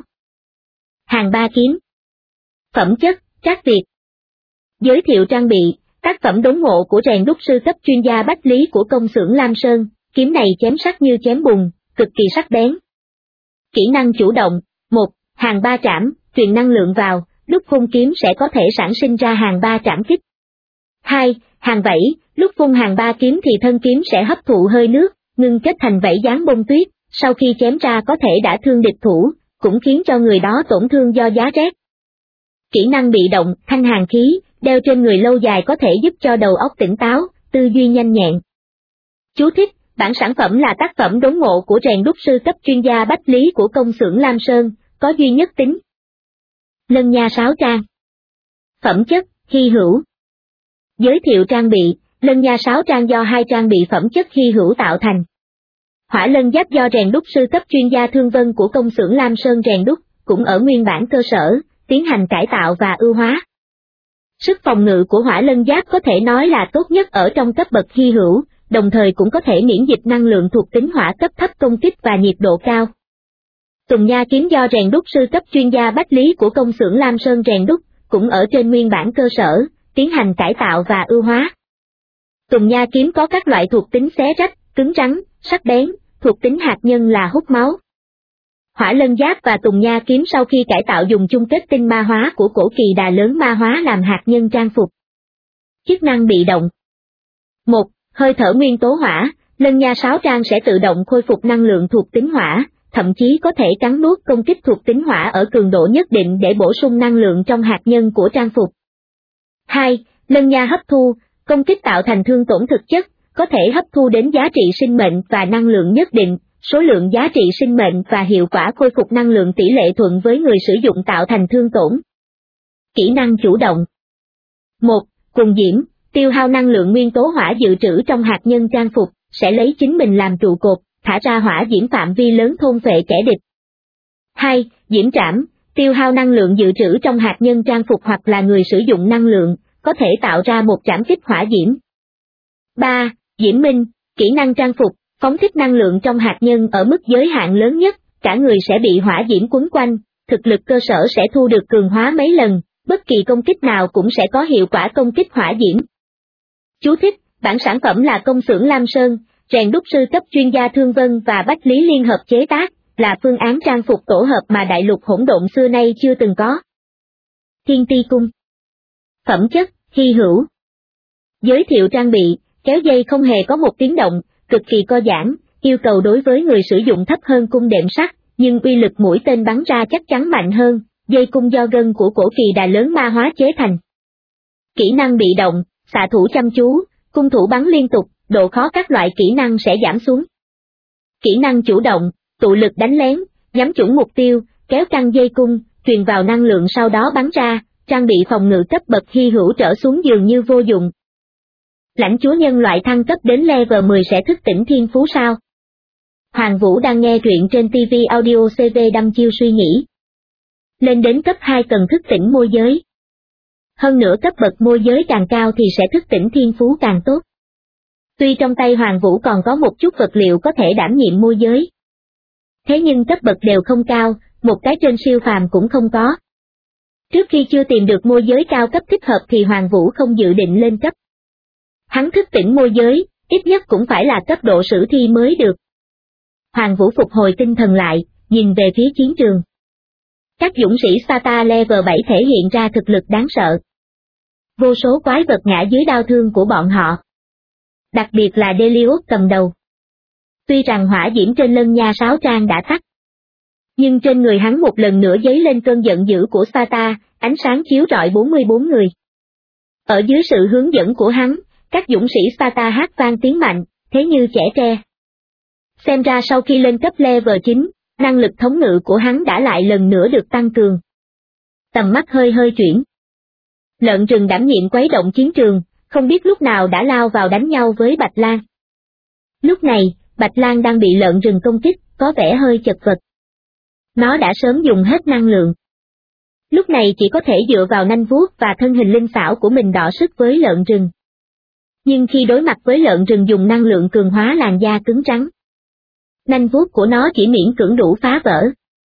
Hàng ba kiếm. Phẩm chất, trác việt. Giới thiệu trang bị, tác phẩm đốn ngộ của rèn đúc sư cấp chuyên gia Bách Lý của công xưởng Lam Sơn, kiếm này chém sắt như chém bùn, cực kỳ sắc bén. Kỹ năng chủ động, 1. Hàng ba trảm, truyền năng lượng vào, lúc phun kiếm sẽ có thể sản sinh ra hàng ba trảm kích. 2. Hàng vẫy, lúc phun hàng ba kiếm thì thân kiếm sẽ hấp thụ hơi nước, ngưng kết thành vẫy dáng bông tuyết, sau khi chém ra có thể đã thương địch thủ, cũng khiến cho người đó tổn thương do giá rét. Kỹ năng bị động, thanh hàn khí, đeo trên người lâu dài có thể giúp cho đầu óc tỉnh táo, tư duy nhanh nhẹn. Chú thích, bản sản phẩm là tác phẩm đốn ngộ của rèn đúc sư cấp chuyên gia Bách Lý của công xưởng Lam Sơn, có duy nhất tính. Lân nha sáo trang. Phẩm chất, hy hữu. Giới thiệu trang bị, lân nha sáo trang do hai trang bị phẩm chất hy hữu tạo thành. Hỏa lân giáp do rèn đúc sư cấp chuyên gia Thương Vân của công xưởng Lam Sơn rèn đúc, cũng ở nguyên bản cơ sở, tiến hành cải tạo và ưu hóa. Sức phòng ngự của hỏa lân giáp có thể nói là tốt nhất ở trong cấp bậc hy hữu, đồng thời cũng có thể miễn dịch năng lượng thuộc tính hỏa cấp thấp công kích và nhiệt độ cao. Tùng nha kiếm do rèn đúc sư cấp chuyên gia Bách Lý của công xưởng Lam Sơn rèn đúc, cũng ở trên nguyên bản cơ sở, tiến hành cải tạo và ưu hóa. Tùng nha kiếm có các loại thuộc tính xé rách, cứng rắn, sắc bén, thuộc tính hạt nhân là hút máu. Hỏa lân giáp và tùng nha kiếm sau khi cải tạo dùng chung kết tinh ma hóa của cổ kỳ đà lớn ma hóa làm hạt nhân trang phục. Chức năng bị động. 1. Hơi thở nguyên tố hỏa, lân nha sáo trang sẽ tự động khôi phục năng lượng thuộc tính hỏa, thậm chí có thể cắn nuốt công kích thuộc tính hỏa ở cường độ nhất định để bổ sung năng lượng trong hạt nhân của trang phục. 2. Lân nha hấp thu, công kích tạo thành thương tổn thực chất, có thể hấp thu đến giá trị sinh mệnh và năng lượng nhất định, số lượng giá trị sinh mệnh và hiệu quả khôi phục năng lượng tỷ lệ thuận với người sử dụng tạo thành thương tổn. Kỹ năng chủ động. 1. Cùng diễm, tiêu hao năng lượng nguyên tố hỏa dự trữ trong hạt nhân trang phục, sẽ lấy chính mình làm trụ cột, thả ra hỏa diễm phạm vi lớn thôn phệ kẻ địch. 2. Diễm trảm, tiêu hao năng lượng dự trữ trong hạt nhân trang phục hoặc là người sử dụng năng lượng, có thể tạo ra một trảm kích hỏa diễm. 3. Diễm minh, kỹ năng trang phục, phóng thích năng lượng trong hạt nhân ở mức giới hạn lớn nhất, cả người sẽ bị hỏa diễm quấn quanh, thực lực cơ sở sẽ thu được cường hóa mấy lần, bất kỳ công kích nào cũng sẽ có hiệu quả công kích hỏa diễm. Chú thích, bản sản phẩm là công xưởng Lam Sơn, rèn đúc sư cấp chuyên gia Thương Vân và Bách Lý liên hợp chế tác, là phương án trang phục tổ hợp mà đại lục hỗn độn xưa nay chưa từng có. Thiên ti cung. Phẩm chất, hy hữu. Giới thiệu trang bị, kéo dây không hề có một tiếng động, cực kỳ co giãn, yêu cầu đối với người sử dụng thấp hơn cung đệm sắt, nhưng uy lực mũi tên bắn ra chắc chắn mạnh hơn, dây cung do gân của cổ kỳ đà lớn ma hóa chế thành. Kỹ năng bị động, xạ thủ chăm chú, cung thủ bắn liên tục, độ khó các loại kỹ năng sẽ giảm xuống. Kỹ năng chủ động, tụ lực đánh lén, nhắm chuẩn mục tiêu, kéo căng dây cung, truyền vào năng lượng sau đó bắn ra, trang bị phòng ngự cấp bậc hy hữu trở xuống dường như vô dụng. Lãnh chúa nhân loại thăng cấp đến level 10 sẽ thức tỉnh thiên phú sao? Hoàng Vũ đang nghe truyện trên TV Audio CV đăm chiêu suy nghĩ. Lên đến cấp 2 cần thức tỉnh môi giới. Hơn nữa cấp bậc môi giới càng cao thì sẽ thức tỉnh thiên phú càng tốt. Tuy trong tay Hoàng Vũ còn có một chút vật liệu có thể đảm nhiệm môi giới. Thế nhưng cấp bậc đều không cao, một cái trên siêu phàm cũng không có. Trước khi chưa tìm được môi giới cao cấp thích hợp thì Hoàng Vũ không dự định lên cấp. Hắn thức tỉnh môi giới, ít nhất cũng phải là cấp độ sử thi mới được. Hoàng Vũ phục hồi tinh thần lại, nhìn về phía chiến trường. Các dũng sĩ Sparta level 7 thể hiện ra thực lực đáng sợ. Vô số quái vật ngã dưới đao thương của bọn họ. Đặc biệt là Delius cầm đầu. Tuy rằng hỏa diễm trên lân nha sáo trang đã tắt, nhưng trên người hắn một lần nữa dấy lên cơn giận dữ của Sparta, ánh sáng chiếu rọi 44 người. Ở dưới sự hướng dẫn của hắn, các dũng sĩ Sparta hát vang tiếng mạnh, thế như trẻ tre. Xem ra sau khi lên cấp level 9, năng lực thống ngự của hắn đã lại lần nữa được tăng cường. Tầm mắt hơi chuyển. Lợn rừng đảm nhiệm quấy động chiến trường, không biết lúc nào đã lao vào đánh nhau với Bạch Lang. Lúc này, Bạch Lang đang bị lợn rừng công kích, có vẻ hơi chật vật. Nó đã sớm dùng hết năng lượng. Lúc này chỉ có thể dựa vào nanh vuốt và thân hình linh xảo của mình đọ sức với lợn rừng. Nhưng khi đối mặt với lợn rừng dùng năng lượng cường hóa làn da cứng rắn, nanh vuốt của nó chỉ miễn cưỡng đủ phá vỡ.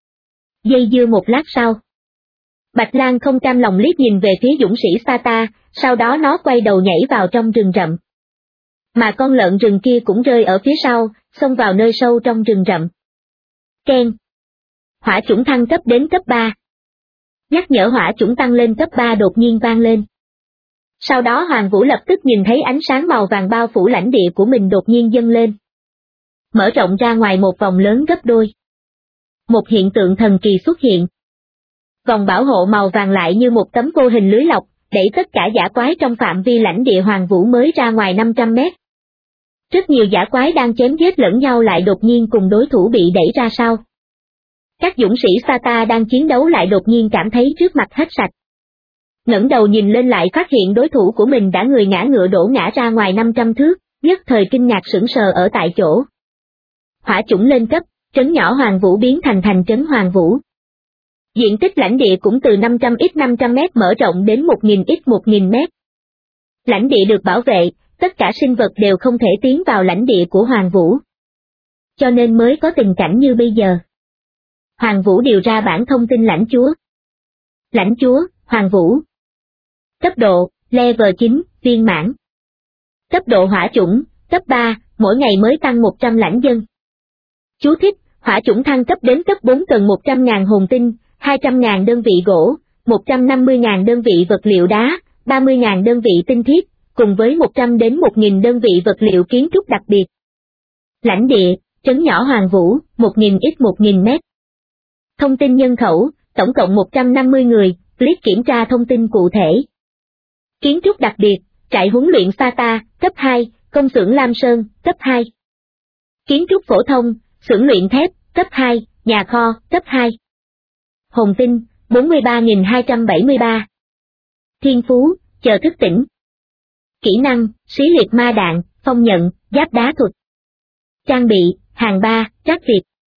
Dây dưa một lát sau, Bạch Lang không cam lòng liếc nhìn về phía dũng sĩ Sparta, sau đó nó quay đầu nhảy vào trong rừng rậm. Mà con lợn rừng kia cũng rơi ở phía sau, xông vào nơi sâu trong rừng rậm. Keng. Hỏa chủng thăng cấp đến cấp 3. Nhắc nhở hỏa chủng tăng lên cấp 3 đột nhiên vang lên. Sau đó Hoàng Vũ lập tức nhìn thấy ánh sáng màu vàng bao phủ lãnh địa của mình đột nhiên dâng lên, mở rộng ra ngoài một vòng lớn gấp đôi. Một hiện tượng thần kỳ xuất hiện. Vòng bảo hộ màu vàng lại như một tấm vô hình lưới lọc, đẩy tất cả dã quái trong phạm vi lãnh địa Hoàng Vũ mới ra ngoài 500 mét. Rất nhiều dã quái đang chém giết lẫn nhau lại đột nhiên cùng đối thủ bị đẩy ra sau. Các dũng sĩ Sata đang chiến đấu lại đột nhiên cảm thấy trước mặt hết sạch. Ngẩng đầu nhìn lên lại phát hiện đối thủ của mình đã người ngã ngựa đổ ngã ra ngoài 500 thước, nhất thời kinh ngạc sững sờ ở tại chỗ. Hỏa chủng lên cấp, trấn nhỏ Hoàng Vũ biến thành thành trấn Hoàng Vũ. Diện tích lãnh địa cũng từ 500x500 mét mở rộng đến 1000x1000 mét. Lãnh địa được bảo vệ, tất cả sinh vật đều không thể tiến vào lãnh địa của Hoàng Vũ. Cho nên mới có tình cảnh như bây giờ. Hoàng Vũ điều ra bản thông tin lãnh chúa. Lãnh chúa, Hoàng Vũ. Cấp độ, level 9, viên mãn. Cấp độ hỏa chủng, cấp 3, mỗi ngày mới tăng 100 lãnh dân. Chú thích, hỏa chủng thăng cấp đến cấp 4 cần 100.000 hồn tinh, 200.000 đơn vị gỗ, 150.000 đơn vị vật liệu đá, 30.000 đơn vị tinh thiết, cùng với 100 đến 1.000 đơn vị vật liệu kiến trúc đặc biệt. Lãnh địa, trấn nhỏ Hoàng Vũ, 1000x1000 mét. Thông tin nhân khẩu, tổng cộng 150 người, click kiểm tra thông tin cụ thể. Kiến trúc đặc biệt, trại huấn luyện Sata, cấp 2, công xưởng Lam Sơn, cấp 2. Kiến trúc phổ thông, xưởng luyện thép, cấp 2, nhà kho, cấp 2. Hồn tinh, 43.273. Thiên phú, chờ thức tỉnh. Kỹ năng, xí liệt ma đạn, phong nhận, giáp đá thuật. Trang bị, hàng 3, trác Việt.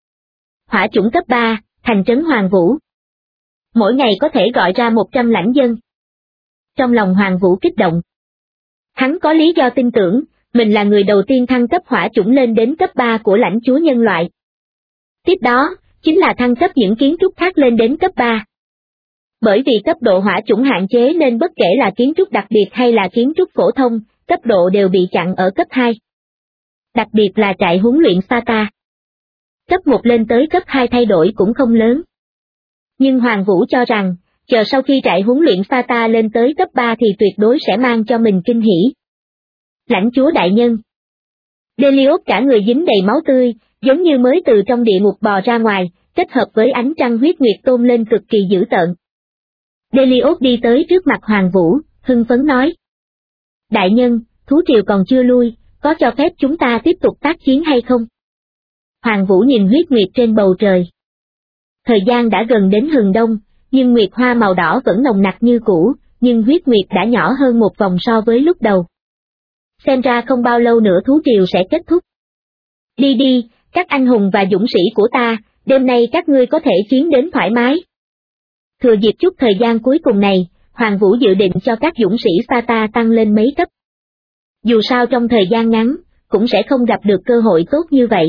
Hỏa chủng cấp 3, thành trấn Hoàng Vũ. Mỗi ngày có thể gọi ra 100 lãnh dân. Trong lòng Hoàng Vũ kích động. Hắn có lý do tin tưởng, mình là người đầu tiên thăng cấp hỏa chủng lên đến cấp 3 của lãnh chúa nhân loại. Tiếp đó, chính là thăng cấp những kiến trúc khác lên đến cấp 3. Bởi vì cấp độ hỏa chủng hạn chế nên bất kể là kiến trúc đặc biệt hay là kiến trúc phổ thông, cấp độ đều bị chặn ở cấp 2. Đặc biệt là trại huấn luyện Sata. Cấp 1 lên tới cấp 2 thay đổi cũng không lớn. Nhưng Hoàng Vũ cho rằng, chờ sau khi trại huấn luyện Sata lên tới cấp 3 thì tuyệt đối sẽ mang cho mình kinh hỉ. Lãnh chúa đại nhân. Delios cả người dính đầy máu tươi, giống như mới từ trong địa ngục bò ra ngoài, kết hợp với ánh trăng huyết nguyệt tôn lên cực kỳ dữ tợn. Delios đi tới trước mặt Hoàng Vũ, hưng phấn nói. Đại nhân, thú triều còn chưa lui, có cho phép chúng ta tiếp tục tác chiến hay không? Hoàng Vũ nhìn huyết nguyệt trên bầu trời. Thời gian đã gần đến hừng đông, nhưng nguyệt hoa màu đỏ vẫn nồng nặc như cũ, nhưng huyết nguyệt đã nhỏ hơn một vòng so với lúc đầu. Xem ra không bao lâu nữa thú triều sẽ kết thúc. Đi đi, các anh hùng và dũng sĩ của ta, đêm nay các ngươi có thể chiến đến thoải mái. Thừa dịp chút thời gian cuối cùng này, Hoàng Vũ dự định cho các dũng sĩ Sata tăng lên mấy cấp. Dù sao trong thời gian ngắn, cũng sẽ không gặp được cơ hội tốt như vậy.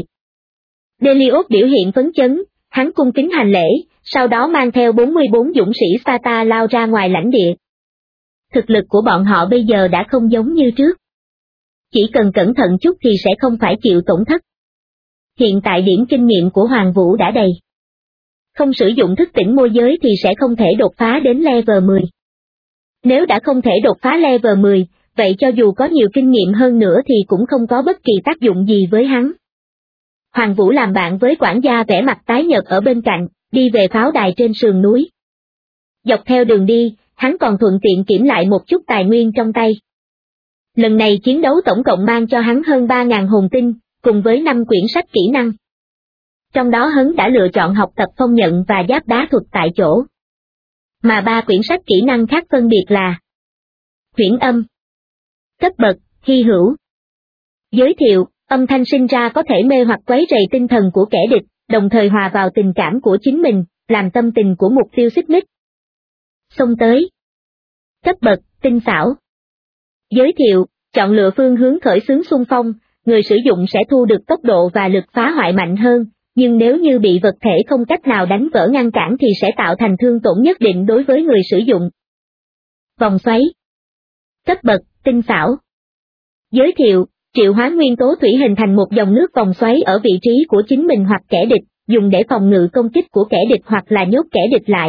Delios biểu hiện phấn chấn, hắn cung kính hành lễ, sau đó mang theo 44 dũng sĩ Sata lao ra ngoài lãnh địa. Thực lực của bọn họ bây giờ đã không giống như trước. Chỉ cần cẩn thận chút thì sẽ không phải chịu tổn thất. Hiện tại điểm kinh nghiệm của Hoàng Vũ đã đầy. Không sử dụng thức tỉnh môi giới thì sẽ không thể đột phá đến level 10. Nếu đã không thể đột phá level 10, vậy cho dù có nhiều kinh nghiệm hơn nữa thì cũng không có bất kỳ tác dụng gì với hắn. Hoàng Vũ làm bạn với quản gia vẻ mặt tái nhợt ở bên cạnh, đi về pháo đài trên sườn núi. Dọc theo đường đi, hắn còn thuận tiện kiểm lại một chút tài nguyên trong tay. Lần này chiến đấu tổng cộng mang cho hắn hơn 3.000 hồn tinh, cùng với 5 quyển sách kỹ năng. Trong đó hắn đã lựa chọn học tập phong nhận và giáp đá thuật tại chỗ. Mà 3 quyển sách kỹ năng khác phân biệt là huyễn âm, cấp bậc, hy hữu. Giới thiệu, âm thanh sinh ra có thể mê hoặc quấy rầy tinh thần của kẻ địch, đồng thời hòa vào tình cảm của chính mình, làm tâm tình của mục tiêu xích mích. Xông tới. Cấp bậc, tinh xảo. Giới thiệu, chọn lựa phương hướng khởi xướng xung phong, người sử dụng sẽ thu được tốc độ và lực phá hoại mạnh hơn, nhưng nếu như bị vật thể không cách nào đánh vỡ ngăn cản thì sẽ tạo thành thương tổn nhất định đối với người sử dụng. Vòng xoáy. Cấp bậc, tinh xảo. Giới thiệu, triệu hoán nguyên tố thủy hình thành một dòng nước vòng xoáy ở vị trí của chính mình hoặc kẻ địch, dùng để phòng ngự công kích của kẻ địch hoặc là nhốt kẻ địch lại.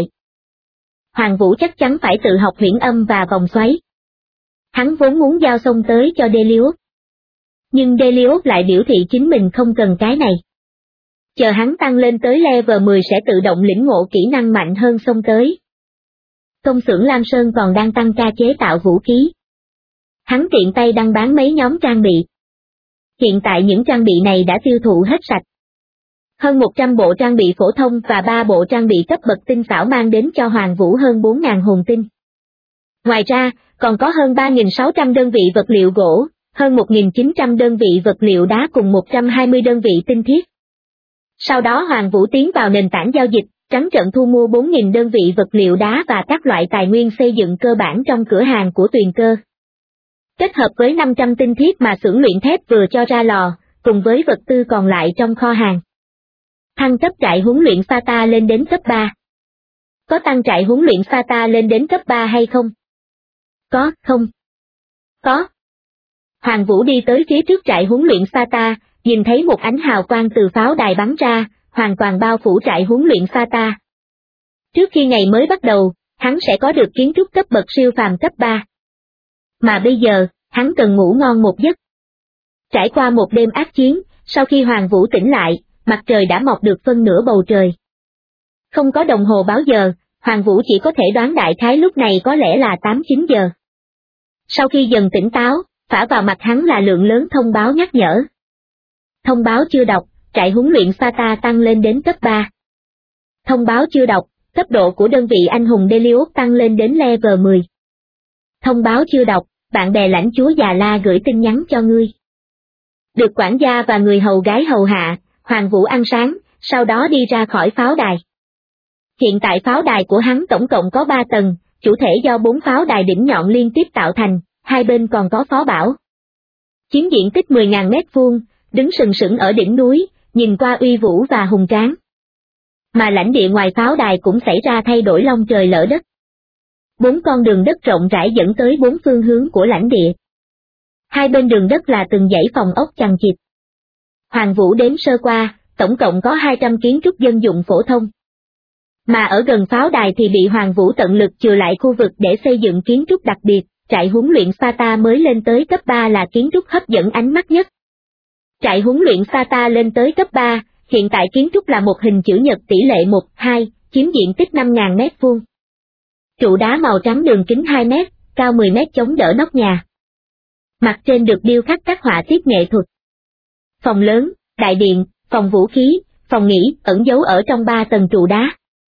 Hoàng Vũ chắc chắn phải tự học huyễn âm và vòng xoáy. Hắn vốn muốn giao xông tới cho Delios. Nhưng Delios lại biểu thị chính mình không cần cái này. Chờ hắn tăng lên tới level 10 sẽ tự động lĩnh ngộ kỹ năng mạnh hơn xông tới. công xưởng Lam Sơn còn đang tăng ca chế tạo vũ khí. Hắn tiện tay đăng bán mấy nhóm trang bị. Hiện tại những trang bị này đã tiêu thụ hết sạch. Hơn 100 bộ trang bị phổ thông và 3 bộ trang bị cấp bậc tinh xảo mang đến cho Hoàng Vũ hơn 4.000 hồn tinh. Ngoài ra, còn có hơn 3.600 đơn vị vật liệu gỗ, hơn 1.900 đơn vị vật liệu đá cùng 120 đơn vị tinh thiết. Sau đó Hoàng Vũ tiến vào nền tảng giao dịch, trắng trợn thu mua 4.000 đơn vị vật liệu đá và các loại tài nguyên xây dựng cơ bản trong cửa hàng của Tuyền Cơ. Kết hợp với 500 tinh thiết mà xưởng luyện thép vừa cho ra lò, cùng với vật tư còn lại trong kho hàng. Thăng cấp trại huấn luyện Sata lên đến cấp 3. Có tăng trại huấn luyện Sata lên đến cấp 3 hay không? Có, không? Có. Hoàng Vũ đi tới phía trước trại huấn luyện Sata, nhìn thấy một ánh hào quang từ pháo đài bắn ra, hoàn toàn bao phủ trại huấn luyện Sata. Trước khi ngày mới bắt đầu, hắn sẽ có được kiến trúc cấp bậc siêu phàm cấp 3. Mà bây giờ, hắn cần ngủ ngon một giấc. Trải qua một đêm ác chiến, sau khi Hoàng Vũ tỉnh lại, mặt trời đã mọc được phân nửa bầu trời. Không có đồng hồ báo giờ, Hoàng Vũ chỉ có thể đoán đại khái lúc này có lẽ là 8-9 giờ. Sau khi dần tỉnh táo, phả vào mặt hắn là lượng lớn thông báo nhắc nhở. Thông báo chưa đọc, trại huấn luyện Sata tăng lên đến cấp 3. Thông báo chưa đọc, cấp độ của đơn vị anh hùng Delius tăng lên đến level 10. Thông báo chưa đọc, bạn bè lãnh chúa già La gửi tin nhắn cho ngươi. Được quản gia và người hầu gái hầu hạ, Hoàng Vũ ăn sáng, sau đó đi ra khỏi pháo đài. Hiện tại pháo đài của hắn tổng cộng có 3 tầng, chủ thể do 4 pháo đài đỉnh nhọn liên tiếp tạo thành, hai bên còn có phó bảo. Chiếm diện tích 10.000 mét vuông, đứng sừng sững ở đỉnh núi, nhìn qua uy vũ và hùng tráng. Mà lãnh địa ngoài pháo đài cũng xảy ra thay đổi long trời lở đất. 4 con đường đất rộng rãi dẫn tới 4 phương hướng của lãnh địa. Hai bên đường đất là từng dãy phòng ốc chằng chịt. Hoàng Vũ đếm sơ qua, tổng cộng có 200 kiến trúc dân dụng phổ thông. Mà ở gần pháo đài thì bị Hoàng Vũ tận lực chừa lại khu vực để xây dựng kiến trúc đặc biệt, trại huấn luyện Sata mới lên tới cấp 3 là kiến trúc hấp dẫn ánh mắt nhất. Trại huấn luyện Sata lên tới cấp 3, hiện tại kiến trúc là một hình chữ nhật tỷ lệ 1-2, chiếm diện tích 5.000 mét vuông. Trụ đá màu trắng đường kính 2 mét, cao 10 mét chống đỡ nóc nhà. Mặt trên được điêu khắc các họa tiết nghệ thuật. Phòng lớn, đại điện, phòng vũ khí, phòng nghỉ ẩn giấu ở trong 3 tầng trụ đá.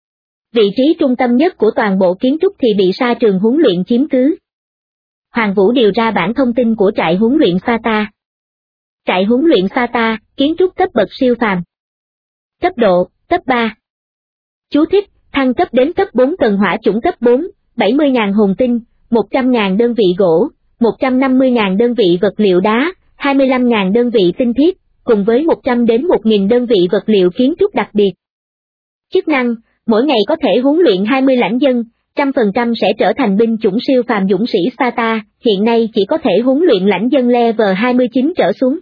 Vị trí trung tâm nhất của toàn bộ kiến trúc thì bị sa trường huấn luyện chiếm cứ. Hoàng Vũ điều ra bản thông tin của trại huấn luyện Sata. Trại huấn luyện Sata, kiến trúc cấp bậc siêu phàm. Cấp độ, cấp 3. Chú thích, thăng cấp đến cấp 4 tầng hỏa chủng cấp 4, 70.000 hồn tinh, 100.000 đơn vị gỗ, 150.000 đơn vị vật liệu đá, 25.000 đơn vị tinh thiết, cùng với 100 đến 1.000 đơn vị vật liệu kiến trúc đặc biệt. Chức năng, mỗi ngày có thể huấn luyện 20 lãnh dân, 100% sẽ trở thành binh chủng siêu phàm dũng sĩ Sata, hiện nay chỉ có thể huấn luyện lãnh dân level 29 trở xuống.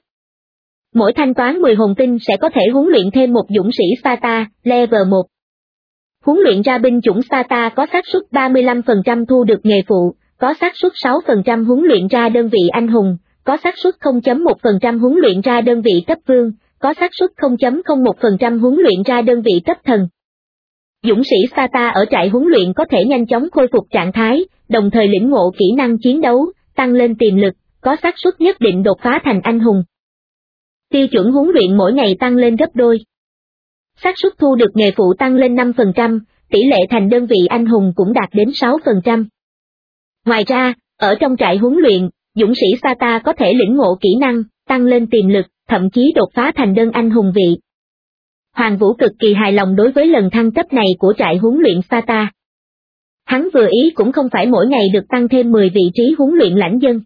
Mỗi thanh toán 10 hồn tinh sẽ có thể huấn luyện thêm một dũng sĩ Sata, level 1. Huấn luyện ra binh chủng Sata có xác suất 35% thu được nghề phụ, có xác suất 6% huấn luyện ra đơn vị anh hùng, có xác suất 0.1% huấn luyện ra đơn vị cấp vương, có xác suất 0.01% huấn luyện ra đơn vị cấp thần. Dũng sĩ Sata ở trại huấn luyện có thể nhanh chóng khôi phục trạng thái, đồng thời lĩnh ngộ kỹ năng chiến đấu, tăng lên tiềm lực, có xác suất nhất định đột phá thành anh hùng. Tiêu chuẩn huấn luyện mỗi ngày tăng lên gấp đôi. Xác suất thu được nghề phụ tăng lên 5%, tỷ lệ thành đơn vị anh hùng cũng đạt đến 6%. Ngoài ra, ở trong trại huấn luyện, dũng sĩ Sata có thể lĩnh ngộ kỹ năng, tăng lên tiềm lực, thậm chí đột phá thành đơn anh hùng vị. Hoàng Vũ cực kỳ hài lòng đối với lần thăng cấp này của trại huấn luyện Sata. Hắn vừa ý cũng không phải mỗi ngày được tăng thêm 10 vị trí huấn luyện lãnh dân,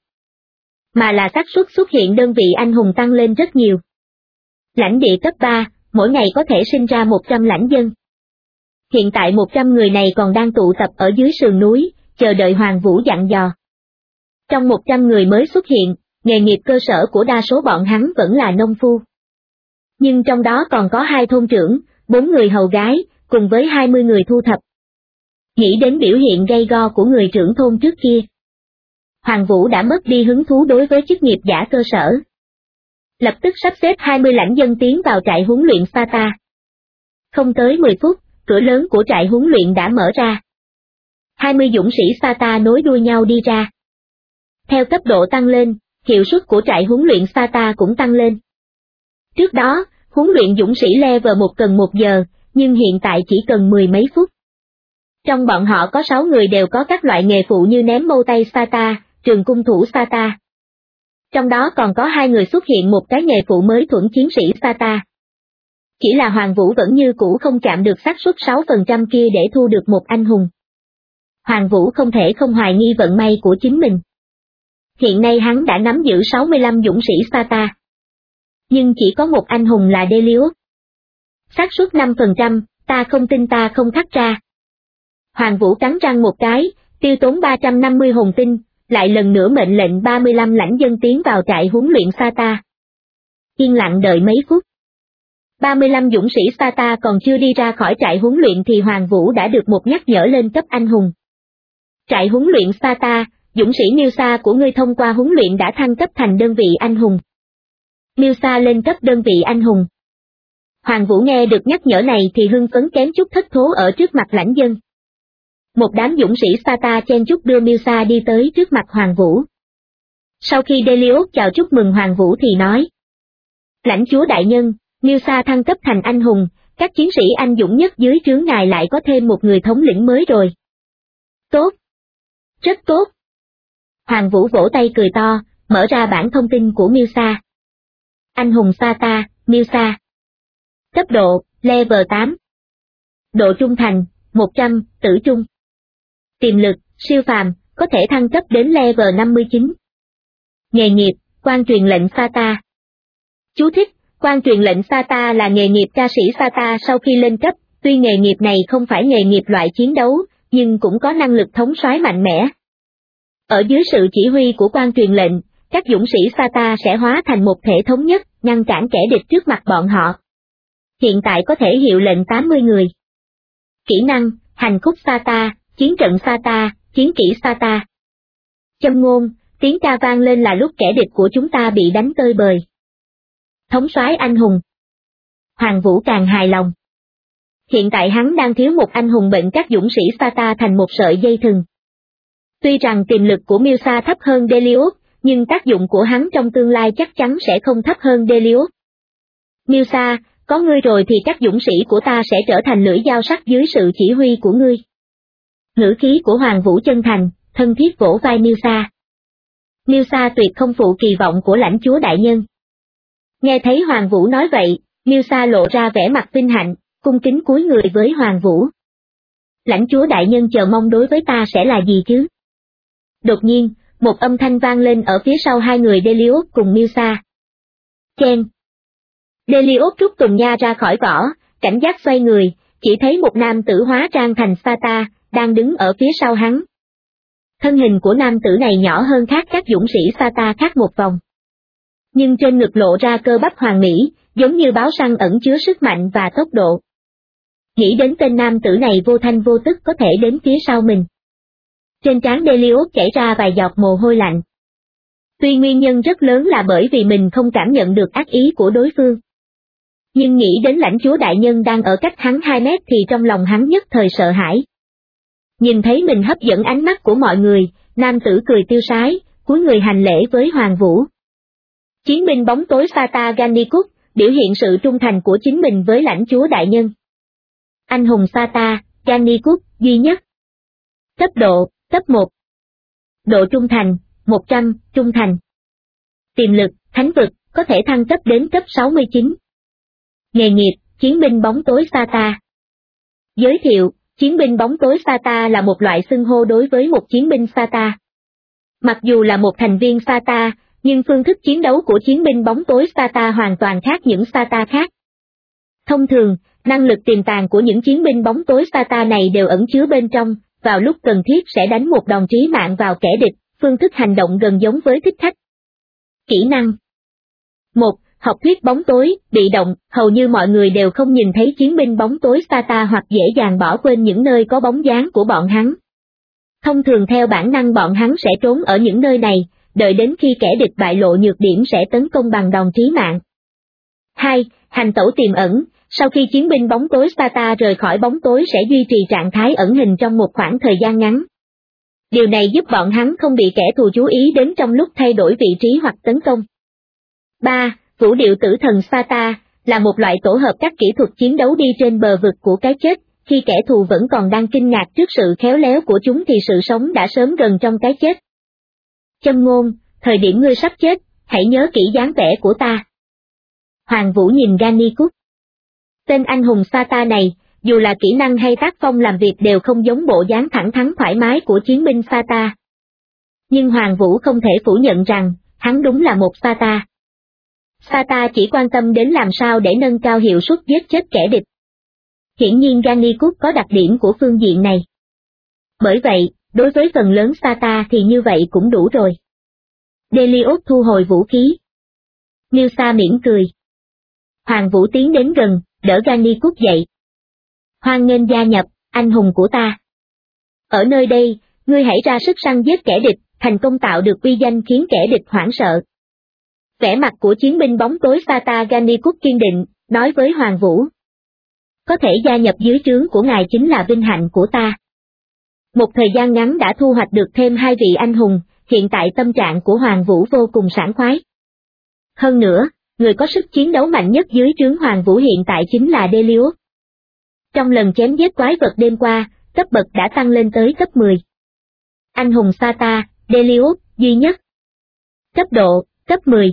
mà là xác suất xuất hiện đơn vị anh hùng tăng lên rất nhiều. Lãnh địa cấp 3, mỗi ngày có thể sinh ra 100 lãnh dân. Hiện tại 100 người này còn đang tụ tập ở dưới sườn núi, chờ đợi Hoàng Vũ dặn dò. Trong 100 người mới xuất hiện, nghề nghiệp cơ sở của đa số bọn hắn vẫn là nông phu. Nhưng trong đó còn có 2 thôn trưởng, 4 người hầu gái, cùng với 20 người thu thập. Nghĩ đến biểu hiện gay go của người trưởng thôn trước kia, Hoàng Vũ đã mất đi hứng thú đối với chức nghiệp giả cơ sở. Lập tức sắp xếp 20 lãnh dân tiến vào trại huấn luyện Sata. Không tới 10 phút, cửa lớn của trại huấn luyện đã mở ra. 20 dũng sĩ Sata nối đuôi nhau đi ra. Theo cấp độ tăng lên, hiệu suất của trại huấn luyện Sata cũng tăng lên. Trước đó, huấn luyện dũng sĩ level 1 cần 1 giờ, nhưng hiện tại chỉ cần 10 mấy phút. Trong bọn họ có 6 người đều có các loại nghề phụ như ném mâu tay Sata, trường cung thủ Sata. Trong đó còn có 2 người xuất hiện một cái nghề phụ mới thuẫn chiến sĩ Sata. Chỉ là Hoàng Vũ vẫn như cũ không chạm được xác suất 6% kia để thu được một anh hùng. Hoàng Vũ không thể không hoài nghi vận may của chính mình. Hiện nay hắn đã nắm giữ 65 dũng sĩ Sata. Nhưng chỉ có một anh hùng là Delius. Xác suất 5%, ta không tin ta không khắc ra. Hoàng Vũ cắn răng một cái, tiêu tốn 350 hồn tinh, lại lần nữa mệnh lệnh 35 lãnh dân tiến vào trại huấn luyện Sata. Yên lặng đợi mấy phút. 35 dũng sĩ Sata còn chưa đi ra khỏi trại huấn luyện thì Hoàng Vũ đã được một nhắc nhở lên cấp anh hùng. Trại huấn luyện Sata, dũng sĩ Milsa của ngươi thông qua huấn luyện đã thăng cấp thành đơn vị anh hùng. Milsa lên cấp đơn vị anh hùng. Hoàng Vũ nghe được nhắc nhở này thì hưng phấn kém chút thất thố ở trước mặt lãnh dân. Một đám dũng sĩ Sata chen chúc đưa Milsa đi tới trước mặt Hoàng Vũ. Sau khi Delius chào chúc mừng Hoàng Vũ thì nói: Lãnh chúa đại nhân, Milsa thăng cấp thành anh hùng, các chiến sĩ anh dũng nhất dưới trướng ngài lại có thêm một người thống lĩnh mới rồi. Tốt! Rất tốt! Hoàng Vũ vỗ tay cười to, mở ra bảng thông tin của Milsa. Anh hùng Sata, Milsa. Cấp độ, level 8. Độ trung thành, 100, tử trung. Tiềm lực, siêu phàm, có thể thăng cấp đến level 59. Nghề nghiệp, quan truyền lệnh Sata. Chú thích, quan truyền lệnh Sata là nghề nghiệp ca sĩ Sata sau khi lên cấp, tuy nghề nghiệp này không phải nghề nghiệp loại chiến đấu, nhưng cũng có năng lực thống soái mạnh mẽ. Ở dưới sự chỉ huy của quan truyền lệnh, các dũng sĩ Sata sẽ hóa thành một thể thống nhất, ngăn cản kẻ địch trước mặt bọn họ. Hiện tại có thể hiệu lệnh 80 người. Kỹ năng, hành khúc Sata, chiến trận Sata, chiến kỹ Sata. Châm ngôn, tiếng ca vang lên là lúc kẻ địch của chúng ta bị đánh tơi bời. Thống soái anh hùng. Hoàng Vũ càng hài lòng. Hiện tại hắn đang thiếu một anh hùng bệnh các dũng sĩ Sata thành một sợi dây thừng. Tuy rằng tiềm lực của Milsa thấp hơn Delius, nhưng tác dụng của hắn trong tương lai chắc chắn sẽ không thấp hơn Delius. Milsa, có ngươi rồi thì các dũng sĩ của ta sẽ trở thành lưỡi dao sắc dưới sự chỉ huy của ngươi. Ngữ khí của Hoàng Vũ chân thành, thân thiết vỗ vai Milsa. Milsa tuyệt không phụ kỳ vọng của lãnh chúa đại nhân. Nghe thấy Hoàng Vũ nói vậy, Milsa lộ ra vẻ mặt vinh hạnh, cung kính cúi người với Hoàng Vũ. Lãnh chúa đại nhân chờ mong đối với ta sẽ là gì chứ? Đột nhiên, một âm thanh vang lên ở phía sau hai người Delius cùng Milsa. Chen! Delius rút tùng nha ra khỏi vỏ, cảnh giác xoay người, chỉ thấy một nam tử hóa trang thành Sata, đang đứng ở phía sau hắn. Thân hình của nam tử này nhỏ hơn khác các dũng sĩ Sata khác một vòng. Nhưng trên ngực lộ ra cơ bắp hoàn mỹ, giống như báo săn ẩn chứa sức mạnh và tốc độ. Nghĩ đến tên nam tử này vô thanh vô tức có thể đến phía sau mình. Trên trán Delius chảy ra vài giọt mồ hôi lạnh. Tuy nguyên nhân rất lớn là bởi vì mình không cảm nhận được ác ý của đối phương. Nhưng nghĩ đến lãnh chúa đại nhân đang ở cách hắn 2 mét thì trong lòng hắn nhất thời sợ hãi. Nhìn thấy mình hấp dẫn ánh mắt của mọi người, nam tử cười tiêu sái, cúi người hành lễ với Hoàng Vũ. Chiến binh bóng tối Sata Gannikut, biểu hiện sự trung thành của chính mình với lãnh chúa đại nhân. Anh hùng Sata, Gannikut, duy nhất. Cấp độ, cấp 1. Độ trung thành, 100, trung thành. Tiềm lực, thánh vực, có thể thăng cấp đến cấp 69. Nghề nghiệp, chiến binh bóng tối Sata. Giới thiệu, chiến binh bóng tối Sata là một loại xưng hô đối với một chiến binh Sata. Mặc dù là một thành viên Sata, nhưng phương thức chiến đấu của chiến binh bóng tối Sata hoàn toàn khác những Sata khác. Thông thường, năng lực tiềm tàng của những chiến binh bóng tối Sata này đều ẩn chứa bên trong, vào lúc cần thiết sẽ đánh một đòn trí mạng vào kẻ địch, phương thức hành động gần giống với thích khách. Kỹ năng 1. Học thuyết bóng tối, bị động, hầu như mọi người đều không nhìn thấy chiến binh bóng tối Sata hoặc dễ dàng bỏ quên những nơi có bóng dáng của bọn hắn. Thông thường theo bản năng bọn hắn sẽ trốn ở những nơi này, đợi đến khi kẻ địch bại lộ nhược điểm sẽ tấn công bằng đòn trí mạng. 2. Hành tẩu tiềm ẩn, sau khi chiến binh bóng tối Sata rời khỏi bóng tối sẽ duy trì trạng thái ẩn hình trong một khoảng thời gian ngắn, Điều này giúp bọn hắn không bị kẻ thù chú ý đến trong lúc thay đổi vị trí hoặc tấn công. 3. Vũ điệu tử thần Sparta là một loại tổ hợp các kỹ thuật chiến đấu đi trên bờ vực của cái chết, khi kẻ thù vẫn còn đang kinh ngạc trước sự khéo léo của chúng thì sự sống đã sớm gần trong cái chết. Châm ngôn, thời điểm ngươi sắp chết, hãy nhớ kỹ dáng vẻ của ta. Hoàng Vũ nhìn Gannicus. Tên anh hùng Sparta này, dù là kỹ năng hay tác phong làm việc đều không giống bộ dáng thẳng thắn thoải mái của chiến binh Sparta. Nhưng Hoàng Vũ không thể phủ nhận rằng, hắn đúng là một Sparta. Sparta chỉ quan tâm đến làm sao để nâng cao hiệu suất giết chết kẻ địch. Hiển nhiên Gannicus có đặc điểm của phương diện này. Bởi vậy, đối với phần lớn Sparta thì như vậy cũng đủ rồi. Delius thu hồi vũ khí. Milsa mỉm cười. Hoàng Vũ tiến đến gần, đỡ Gannicus dậy. Hoan nghênh gia nhập, anh hùng của ta. Ở nơi đây, ngươi hãy ra sức săn giết kẻ địch, thành công tạo được uy danh khiến kẻ địch hoảng sợ. Vẻ mặt của chiến binh bóng tối Sparta Gannicus kiên định, nói với Hoàng Vũ. Có thể gia nhập dưới trướng của ngài chính là vinh hạnh của ta. Một thời gian ngắn đã thu hoạch được thêm 2 vị anh hùng, hiện tại tâm trạng của Hoàng Vũ vô cùng sảng khoái. Hơn nữa, người có sức chiến đấu mạnh nhất dưới trướng Hoàng Vũ hiện tại chính là Delius. Trong lần chém giết quái vật đêm qua, cấp bậc đã tăng lên tới cấp 10. Anh hùng Sparta, Delius, duy nhất. Cấp độ, cấp 10.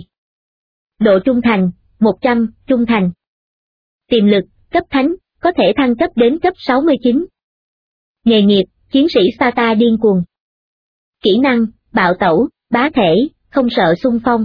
Độ trung thành, 100, trung thành. Tiềm lực, cấp thánh, có thể thăng cấp đến cấp 69. Nghề nghiệp, chiến sĩ Sparta điên cuồng. Kỹ năng, bạo tẩu, bá thể, không sợ xung phong.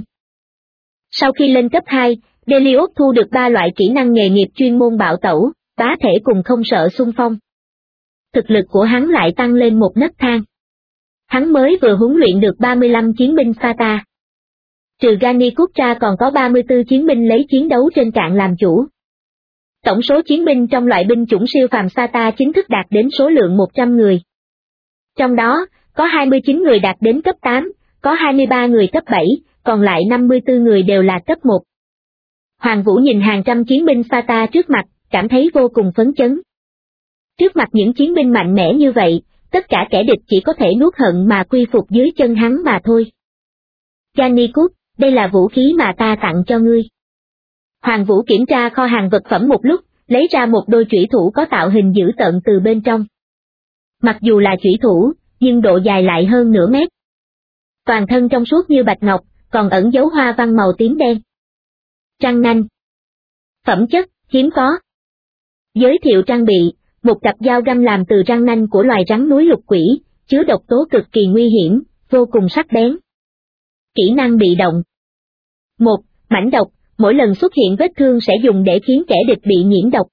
Sau khi lên cấp 2, Delius thu được 3 loại kỹ năng nghề nghiệp chuyên môn bạo tẩu, bá thể cùng không sợ xung phong. Thực lực của hắn lại tăng lên một nấc thang. Hắn mới vừa huấn luyện được 35 chiến binh Sparta. Trừ Gannicus ra còn có 34 chiến binh lấy chiến đấu trên cạn làm chủ. Tổng số chiến binh trong loại binh chủng siêu phàm Sparta chính thức đạt đến số lượng 100 người. Trong đó, có 29 người đạt đến cấp 8, có 23 người cấp 7, còn lại 54 người đều là cấp 1. Hoàng Vũ nhìn hàng trăm chiến binh Sparta trước mặt, cảm thấy vô cùng phấn chấn. Trước mặt những chiến binh mạnh mẽ như vậy, tất cả kẻ địch chỉ có thể nuốt hận mà quy phục dưới chân hắn mà thôi. Gannicus, đây là vũ khí mà ta tặng cho ngươi. Hoàng Vũ kiểm tra kho hàng vật phẩm một lúc, lấy ra một đôi chủy thủ có tạo hình dữ tợn từ bên trong. Mặc dù là chủy thủ, nhưng độ dài lại hơn nửa mét. Toàn thân trong suốt như bạch ngọc, còn ẩn dấu hoa văn màu tím đen. Răng nanh. Phẩm chất, hiếm có. Giới thiệu trang bị, một cặp dao găm làm từ răng nanh của loài rắn núi lục quỷ, chứa độc tố cực kỳ nguy hiểm, vô cùng sắc bén. Kỹ năng bị động. 1. Mãnh độc, mỗi lần xuất hiện vết thương sẽ dùng để khiến kẻ địch bị nhiễm độc.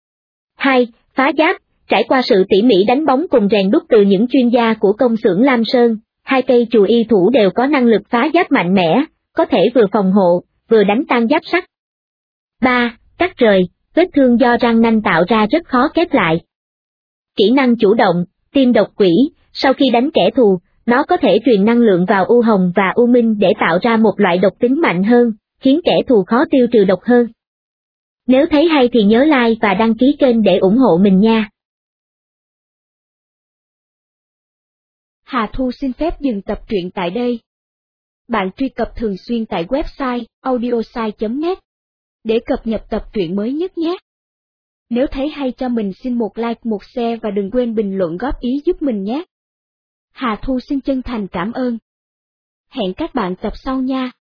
2. Phá giáp, trải qua sự tỉ mỉ đánh bóng cùng rèn đúc từ những chuyên gia của công xưởng Lam Sơn, 2 cây chùy y thủ đều có năng lực phá giáp mạnh mẽ, có thể vừa phòng hộ, vừa đánh tan giáp sắt. 3. Cắt rời, vết thương do răng nanh tạo ra rất khó khép lại. Kỹ năng chủ động, tiêm độc quỷ, sau khi đánh kẻ thù, nó có thể truyền năng lượng vào u hồng và u minh để tạo ra một loại độc tính mạnh hơn, khiến kẻ thù khó tiêu trừ độc hơn. Nếu thấy hay thì nhớ like và đăng ký kênh để ủng hộ mình nha. Hà Thu xin phép dừng tập truyện tại đây. Bạn truy cập thường xuyên tại website audiosai.net để cập nhật tập truyện mới nhất nhé. Nếu thấy hay cho mình xin một like một share và đừng quên bình luận góp ý giúp mình nhé. Hà Thu xin chân thành cảm ơn. Hẹn các bạn tập sau nha.